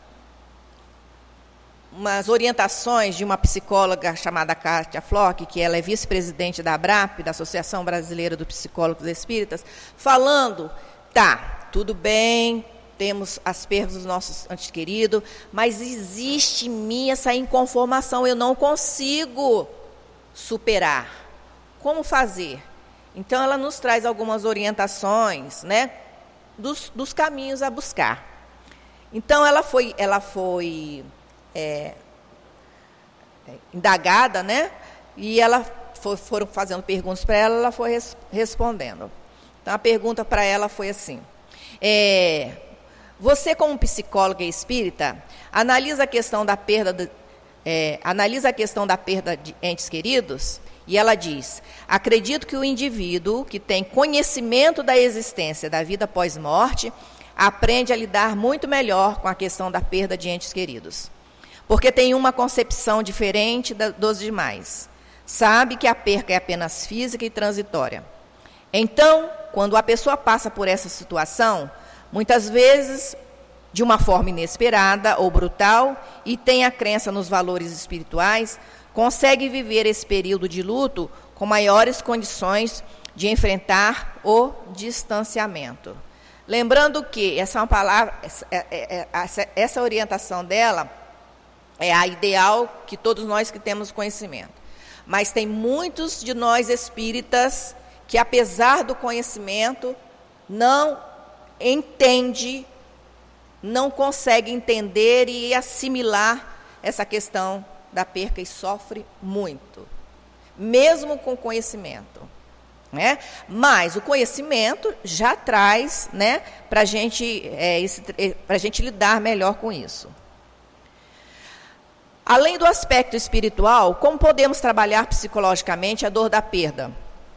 umas orientações de uma psicóloga chamada Kátia Flock, que ela é vice-presidente da ABRAP, da Associação Brasileira dos Psicólogos Espíritas, falando, tá, tudo bem, temos as perdas dos nossos entes queridos, mas existe em mim essa inconformação, eu não consigo superar. Como fazer? Então, ela nos traz algumas orientações, né, dos, dos caminhos a buscar. Então, ela foi... Ela foi é, indagada, né? E ela foi, foram fazendo perguntas para ela, ela foi res, respondendo. Então, a pergunta para ela foi assim: é, você, como psicóloga espírita, analisa a questão da perda de, é, analisa a questão da perda de entes queridos? E ela diz: acredito que o indivíduo que tem conhecimento da existência da vida pós-morte aprende a lidar muito melhor com a questão da perda de entes queridos, porque tem uma concepção diferente da, dos demais. Sabe que a perca é apenas física e transitória. Então, quando a pessoa passa por essa situação, muitas vezes de uma forma inesperada ou brutal, e tem a crença nos valores espirituais, consegue viver esse período de luto com maiores condições de enfrentar o distanciamento. Lembrando que essa, é uma palavra, essa, essa, essa orientação dela é a ideal que todos nós que temos conhecimento. Mas tem muitos de nós espíritas que, apesar do conhecimento, não entende, não consegue entender e assimilar essa questão da perca e sofre muito, mesmo com conhecimento, né? Mas o conhecimento já traz, né, para a gente, é, para a gente lidar melhor com isso. Além do aspecto espiritual, como podemos trabalhar psicologicamente a dor da perda?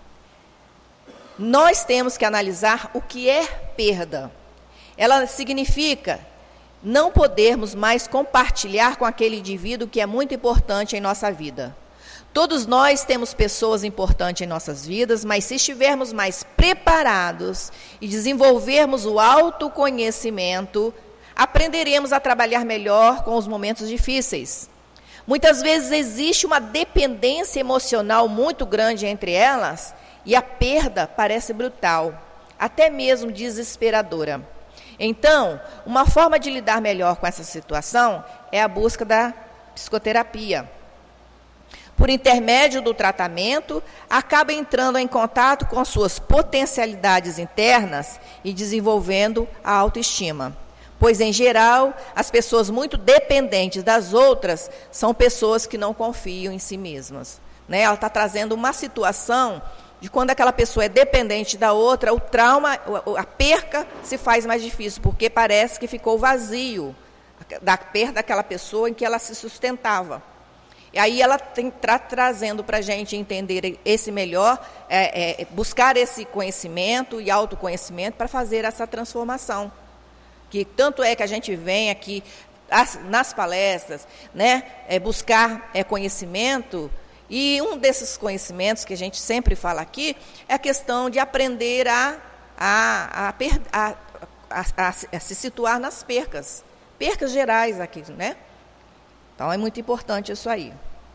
Nós temos que analisar o que é perda. Ela significa não podermos mais compartilhar com aquele indivíduo que é muito importante em nossa vida. Todos nós temos pessoas importantes em nossas vidas, mas se estivermos mais preparados e desenvolvermos o autoconhecimento, aprenderemos a trabalhar melhor com os momentos difíceis. Muitas vezes existe uma dependência emocional muito grande entre elas e a perda parece brutal, até mesmo desesperadora. Então, uma forma de lidar melhor com essa situação é a busca da psicoterapia. Por intermédio do tratamento, acaba entrando em contato com suas potencialidades internas e desenvolvendo a autoestima. Pois, em geral, as pessoas muito dependentes das outras são pessoas que não confiam em si mesmas, né? Ela está trazendo uma situação de quando aquela pessoa é dependente da outra, o trauma, a perca se faz mais difícil, porque parece que ficou vazio da perda daquela pessoa em que ela se sustentava. E aí ela está trazendo para a gente entender esse melhor, é, é, buscar esse conhecimento e autoconhecimento para fazer essa transformação. Que tanto é que a gente vem aqui as, nas palestras, né, é, buscar é, conhecimento. E um desses conhecimentos que a gente sempre fala aqui é a questão de aprender a, a, a, a, a, a, a se situar nas percas, percas gerais aqui, né? Então, é muito importante isso aí.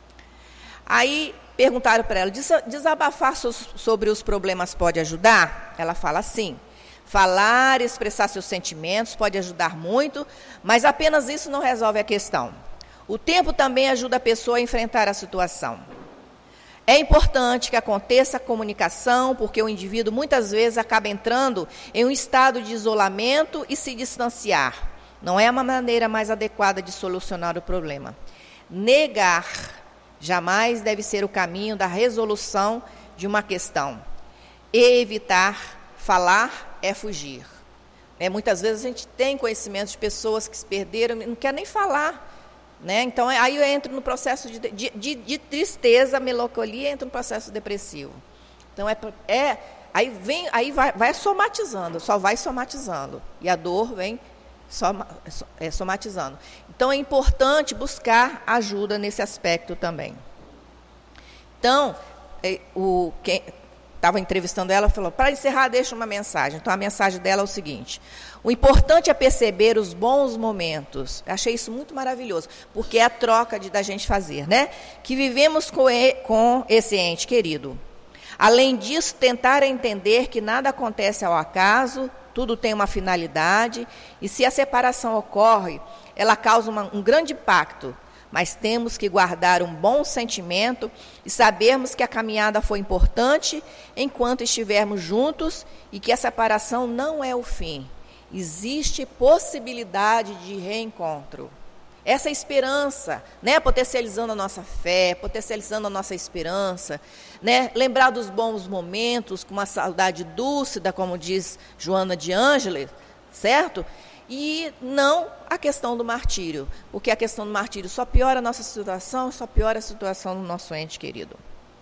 Aí, perguntaram para ela, desabafar sobre os problemas pode ajudar? Ela fala assim, falar, expressar seus sentimentos pode ajudar muito, mas apenas isso não resolve a questão. O tempo também ajuda a pessoa a enfrentar a situação. É importante que aconteça a comunicação, porque o indivíduo muitas vezes acaba entrando em um estado de isolamento e se distanciar. Não é uma maneira mais adequada de solucionar o problema. Negar jamais deve ser o caminho da resolução de uma questão. Evitar falar é fugir. É, muitas vezes a gente tem conhecimento de pessoas que se perderam e não quer nem falar. Né? Então, aí eu entro no processo de, de, de, de tristeza, melancolia, entro no processo depressivo. Então, é, é, aí, vem, aí vai, vai somatizando, só vai somatizando. E a dor vem soma, é, somatizando. Então, é importante buscar ajuda nesse aspecto também. Então, é, o, quem estava entrevistando ela falou, para encerrar, deixa uma mensagem. Então, a mensagem dela é o seguinte: o importante é perceber os bons momentos. Eu achei isso muito maravilhoso, porque é a troca de, da gente fazer, né? Que vivemos com, e, com esse ente querido. Além disso, tentar entender que nada acontece ao acaso, tudo tem uma finalidade, e se a separação ocorre, ela causa uma, um grande impacto, mas temos que guardar um bom sentimento e sabermos que a caminhada foi importante enquanto estivermos juntos e que a separação não é o fim. Existe possibilidade de reencontro. essa esperança, né? Potencializando a nossa fé, potencializando a nossa esperança, né? Lembrar dos bons momentos, com uma saudade dúlcida, como diz Joana de Ângeles, certo? E não a questão do martírio, porque a questão do martírio só piora a nossa situação, só piora a situação do nosso ente querido.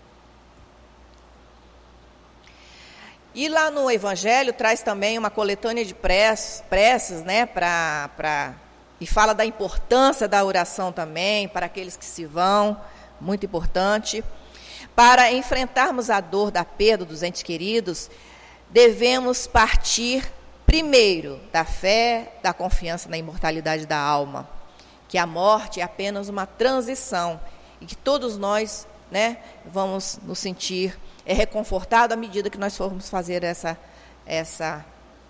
E lá no Evangelho traz também uma coletânea de preces, preces né, pra, pra, e fala da importância da oração também, para aqueles que se vão, muito importante. Para enfrentarmos a dor da perda dos entes queridos, devemos partir primeiro da fé, da confiança na imortalidade da alma, que a morte é apenas uma transição e que todos nós, né, vamos nos sentir é, reconfortados à medida que nós formos fazer essa, essa,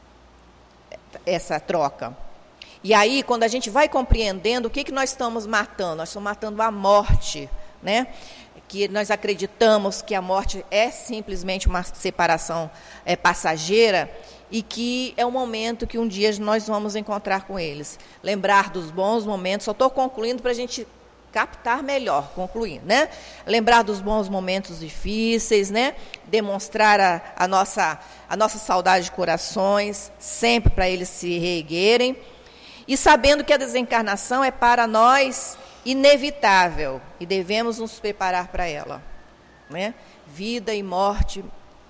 essa troca. E aí, quando a gente vai compreendendo o que, que nós estamos matando, nós estamos matando a morte, né? Que nós acreditamos que a morte é simplesmente uma separação é, passageira, e que é um momento que um dia nós vamos encontrar com eles. Lembrar dos bons momentos, só estou concluindo para a gente captar melhor, concluindo, né? Lembrar dos bons momentos difíceis, né? Demonstrar a, a, nossa, a nossa saudade de corações, sempre para eles se reerguerem, e sabendo que a desencarnação é para nós inevitável, e devemos nos preparar para ela, né? Vida e morte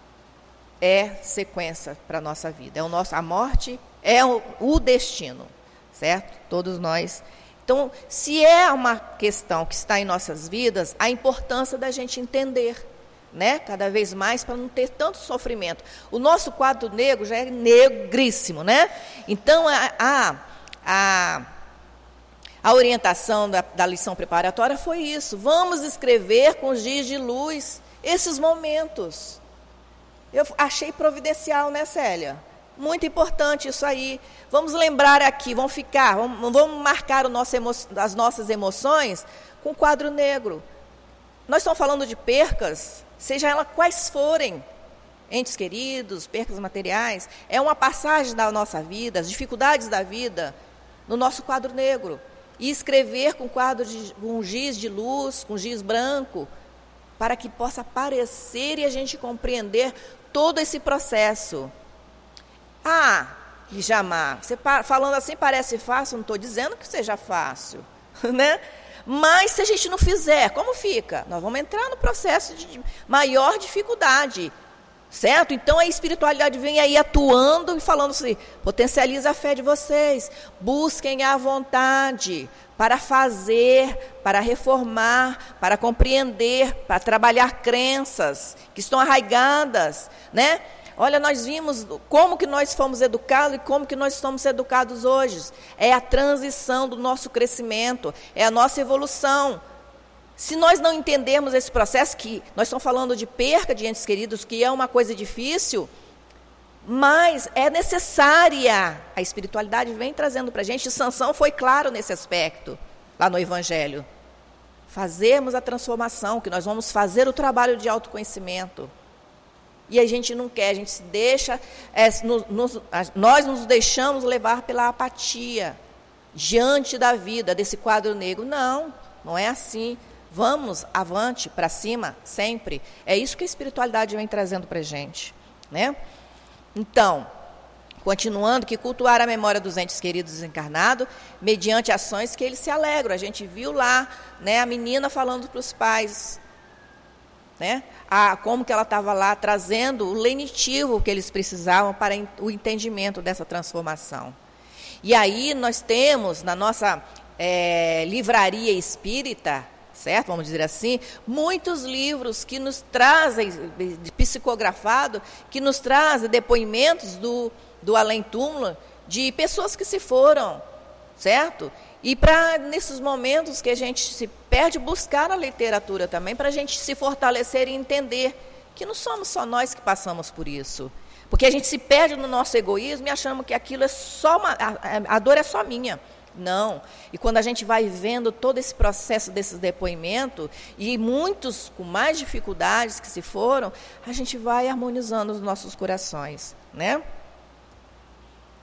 é sequência para a nossa vida. É o nosso, a morte é o, o destino, certo? Todos nós. Então, se é uma questão que está em nossas vidas, a importância da gente entender, né? Cada vez mais, para não ter tanto sofrimento. O nosso quadro negro já é negríssimo, né? Então, a, a, a, a orientação da, da lição preparatória foi isso. Vamos escrever com os dias de luz esses momentos. Eu achei providencial, né, Célia? Muito importante isso aí. Vamos lembrar aqui, vamos ficar, vamos, vamos marcar o nosso emo, as nossas emoções com o quadro negro. Nós estamos falando de percas, seja elas quais forem, entes queridos, percas materiais, é uma passagem da nossa vida, as dificuldades da vida, no nosso quadro negro. E escrever com quadro de, com giz de luz, com giz branco, para que possa aparecer e a gente compreender todo esse processo. Ah, Lijamar, você falando assim parece fácil, não estou dizendo que seja fácil, né? Mas se a gente não fizer, como fica? Nós vamos entrar no processo de maior dificuldade, certo? Então a espiritualidade vem aí atuando e falando assim, potencializa a fé de vocês, busquem a vontade para fazer, para reformar, para compreender, para trabalhar crenças que estão arraigadas, né? Olha, nós vimos como que nós fomos educados e como que nós estamos educados hoje. É a transição do nosso crescimento, é a nossa evolução. Se nós não entendermos esse processo, que nós estamos falando de perca de entes queridos, que é uma coisa difícil, mas é necessária. A espiritualidade vem trazendo para a gente, e Sansão foi claro nesse aspecto, lá no Evangelho. Fazermos a transformação, que nós vamos fazer o trabalho de autoconhecimento. E a gente não quer, a gente se deixa, é, no, nos, nós nos deixamos levar pela apatia, diante da vida, desse quadro negro. Não, não é assim. Vamos avante, para cima, sempre. É isso que a espiritualidade vem trazendo para a gente, né? Então, continuando, que cultuar a memória dos entes queridos desencarnados, mediante ações que eles se alegram. A gente viu lá, né, a menina falando para os pais, né, a, como que ela estava lá trazendo o lenitivo que eles precisavam para o entendimento dessa transformação. E aí nós temos na nossa é, livraria espírita, certo? Vamos dizer assim, muitos livros que nos trazem, de psicografado, que nos trazem depoimentos do, do além-túmulo de pessoas que se foram, certo? E para, nesses momentos que a gente se perde, buscar a literatura também, para a gente se fortalecer e entender que não somos só nós que passamos por isso. Porque a gente se perde no nosso egoísmo e achamos que aquilo é só uma, a, a dor é só minha. Não. E quando a gente vai vendo todo esse processo desses depoimentos, e muitos com mais dificuldades que se foram, a gente vai harmonizando os nossos corações, né?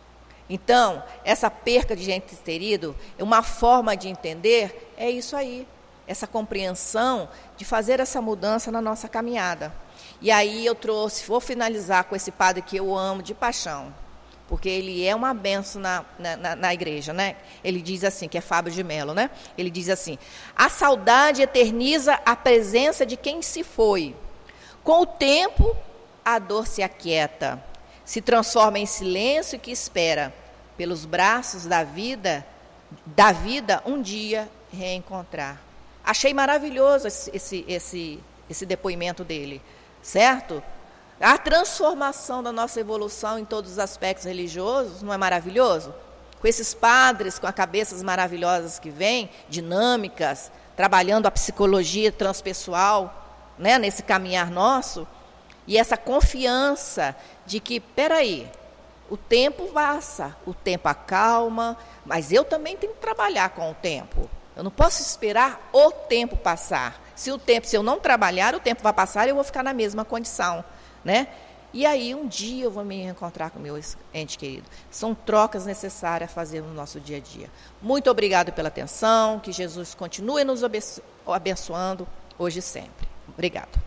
Então, essa perca de ente querido, uma forma de entender é isso aí, essa compreensão de fazer essa mudança na nossa caminhada. E aí eu trouxe, vou finalizar com esse padre que eu amo de paixão, porque ele é uma bênção na, na, na igreja, né? Ele diz assim, que é Fábio de Mello, né? Ele diz assim: a saudade eterniza a presença de quem se foi. Com o tempo, a dor se aquieta, se transforma em silêncio que espera, pelos braços da vida, da vida um dia reencontrar. Achei maravilhoso esse, esse, esse, esse depoimento dele, certo? A transformação da nossa evolução em todos os aspectos religiosos, não é maravilhoso? Com esses padres, com as cabeças maravilhosas que vêm, dinâmicas, trabalhando a psicologia transpessoal, né, nesse caminhar nosso, e essa confiança de que, peraí, o tempo passa, o tempo acalma, mas eu também tenho que trabalhar com o tempo. Eu não posso esperar o tempo passar. Se o tempo, se eu não trabalhar, o tempo vai passar e eu vou ficar na mesma condição, né? E aí, um dia eu vou me reencontrar com o meu ente querido. São trocas necessárias a fazer no nosso dia a dia. Muito obrigado pela atenção, que Jesus continue nos abençoando hoje e sempre. Obrigado.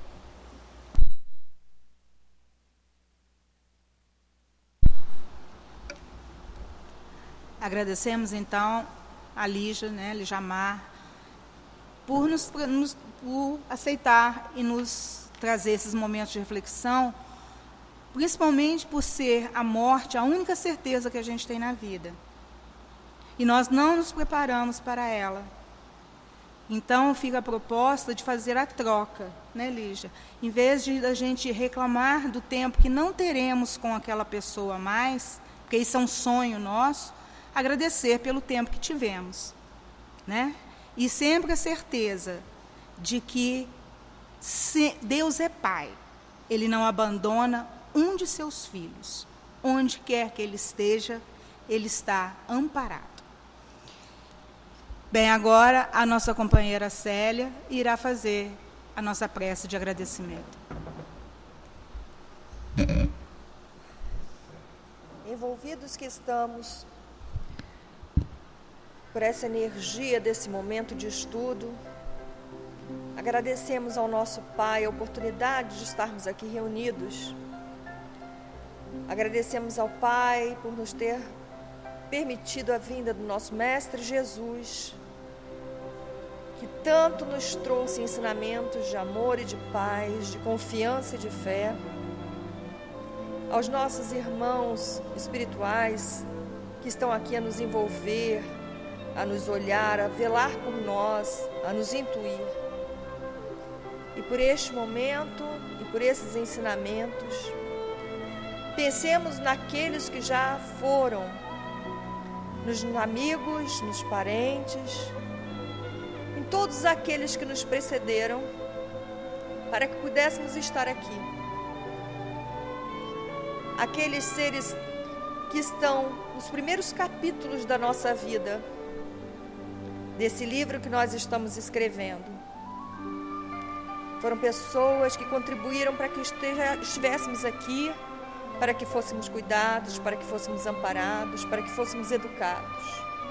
Agradecemos, então, a Lígia, né, Lijamar, por, nos, nos, por aceitar e nos trazer esses momentos de reflexão, principalmente por ser a morte a única certeza que a gente tem na vida. E nós não nos preparamos para ela. Então, fica a proposta de fazer a troca, né, Lígia? Em vez de a gente reclamar do tempo que não teremos com aquela pessoa mais, porque isso é um sonho nosso, agradecer pelo tempo que tivemos, né? E sempre a certeza de que Deus é Pai. Ele não abandona um de seus filhos. Onde quer que ele esteja, ele está amparado. Bem, agora a nossa companheira Célia irá fazer a nossa prece de agradecimento. Envolvidos que estamos por essa energia desse momento de estudo, agradecemos ao nosso Pai a oportunidade de estarmos aqui reunidos. Agradecemos ao Pai por nos ter permitido a vinda do nosso Mestre Jesus, que tanto nos trouxe ensinamentos de amor e de paz, de confiança e de fé. Aos nossos irmãos espirituais que estão aqui a nos envolver, a nos olhar, a velar por nós, a nos intuir. E por este momento e por esses ensinamentos, pensemos naqueles que já foram, nos amigos, nos parentes, em todos aqueles que nos precederam, para que pudéssemos estar aqui. Aqueles seres que estão nos primeiros capítulos da nossa vida, desse livro que nós estamos escrevendo. Foram pessoas que contribuíram para que esteja, estivéssemos aqui, para que fôssemos cuidados, para que fôssemos amparados, para que fôssemos educados.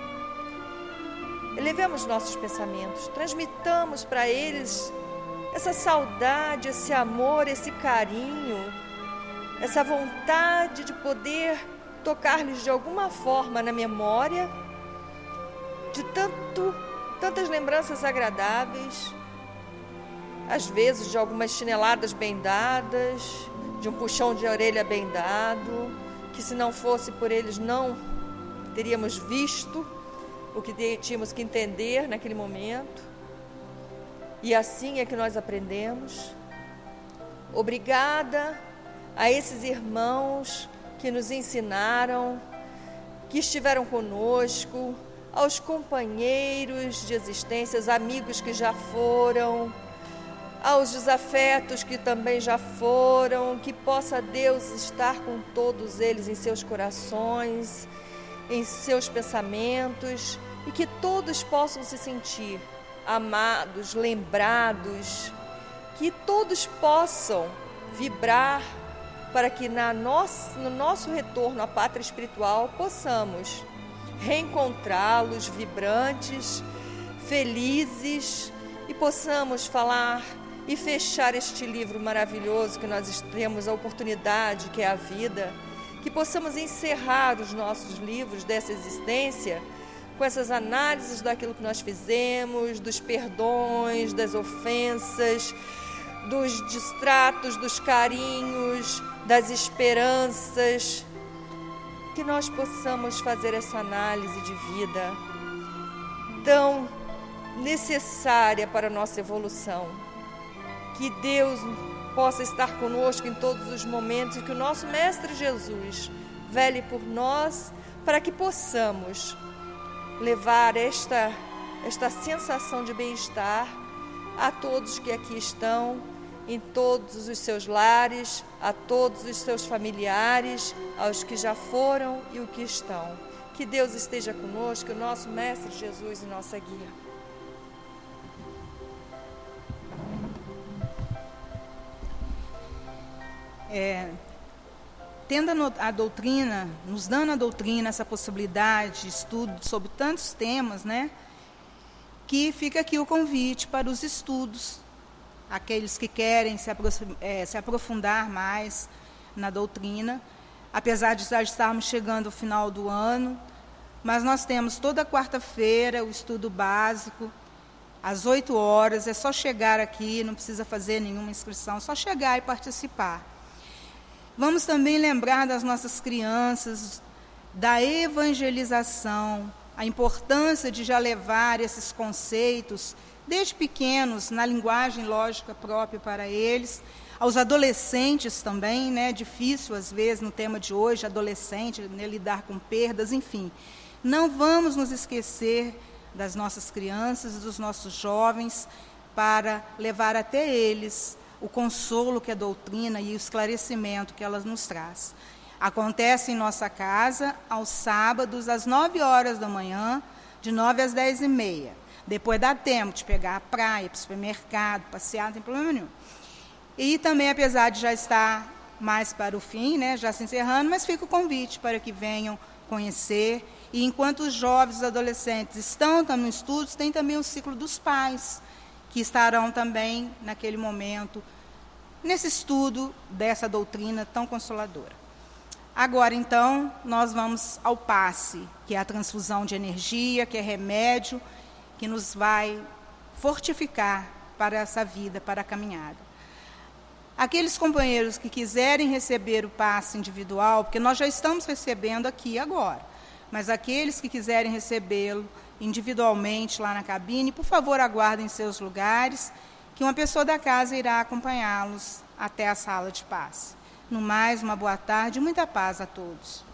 Elevemos nossos pensamentos, transmitamos para eles essa saudade, esse amor, esse carinho, essa vontade de poder tocar-lhes de alguma forma na memória, de tanto, tantas lembranças agradáveis, às vezes de algumas chineladas bem dadas, de um puxão de orelha bem dado, que se não fosse por eles não teríamos visto o que tínhamos que entender naquele momento. E assim é que nós aprendemos. Obrigada a esses irmãos que nos ensinaram, que estiveram conosco, aos companheiros de existência, aos amigos que já foram, aos desafetos que também já foram, que possa Deus estar com todos eles em seus corações, em seus pensamentos, e que todos possam se sentir amados, lembrados, que todos possam vibrar para que na nosso, no nosso retorno à pátria espiritual possamos reencontrá-los vibrantes, felizes, e possamos falar e fechar este livro maravilhoso que nós temos a oportunidade, que é a vida, que possamos encerrar os nossos livros dessa existência com essas análises daquilo que nós fizemos, dos perdões, das ofensas, dos distratos, dos carinhos, das esperanças, que nós possamos fazer essa análise de vida tão necessária para a nossa evolução. Que Deus possa estar conosco em todos os momentos e que o nosso Mestre Jesus vele por nós para que possamos levar esta, esta sensação de bem-estar a todos que aqui estão, em todos os seus lares, a todos os seus familiares, aos que já foram e os que estão. Que Deus esteja conosco, o nosso Mestre Jesus e nossa guia. É, tendo a, a doutrina, nos dando a doutrina essa possibilidade de estudo sobre tantos temas, né, que fica aqui o convite para os estudos, aqueles que querem se, apro é, se aprofundar mais na doutrina, apesar de já estarmos chegando ao final do ano, mas nós temos toda quarta-feira o estudo básico, às oito horas, é só chegar aqui, não precisa fazer nenhuma inscrição, é só chegar e participar. Vamos também lembrar das nossas crianças, da evangelização, a importância de já levar esses conceitos, desde pequenos, na linguagem lógica própria para eles, aos adolescentes também, né, difícil às vezes no tema de hoje, adolescente, né, lidar com perdas, enfim. Não vamos nos esquecer das nossas crianças e dos nossos jovens para levar até eles o consolo que a doutrina e o esclarecimento que ela nos traz. Acontece em nossa casa aos sábados, às nove horas da manhã, de nove às dez e meia. Depois dá tempo de pegar a praia, para o supermercado, passear, não tem problema nenhum. E também, apesar de já estar mais para o fim, né, já se encerrando, mas fica o convite para que venham conhecer. E enquanto os jovens e adolescentes estão também no estudos, tem também o ciclo dos pais, que estarão também naquele momento, nesse estudo dessa doutrina tão consoladora. Agora, então, nós vamos ao passe, que é a transfusão de energia, que é remédio, que nos vai fortificar para essa vida, para a caminhada. Aqueles companheiros que quiserem receber o passe individual, porque nós já estamos recebendo aqui agora, mas aqueles que quiserem recebê-lo individualmente lá na cabine, por favor, aguardem seus lugares, que uma pessoa da casa irá acompanhá-los até a sala de passe. No mais, uma boa tarde e muita paz a todos.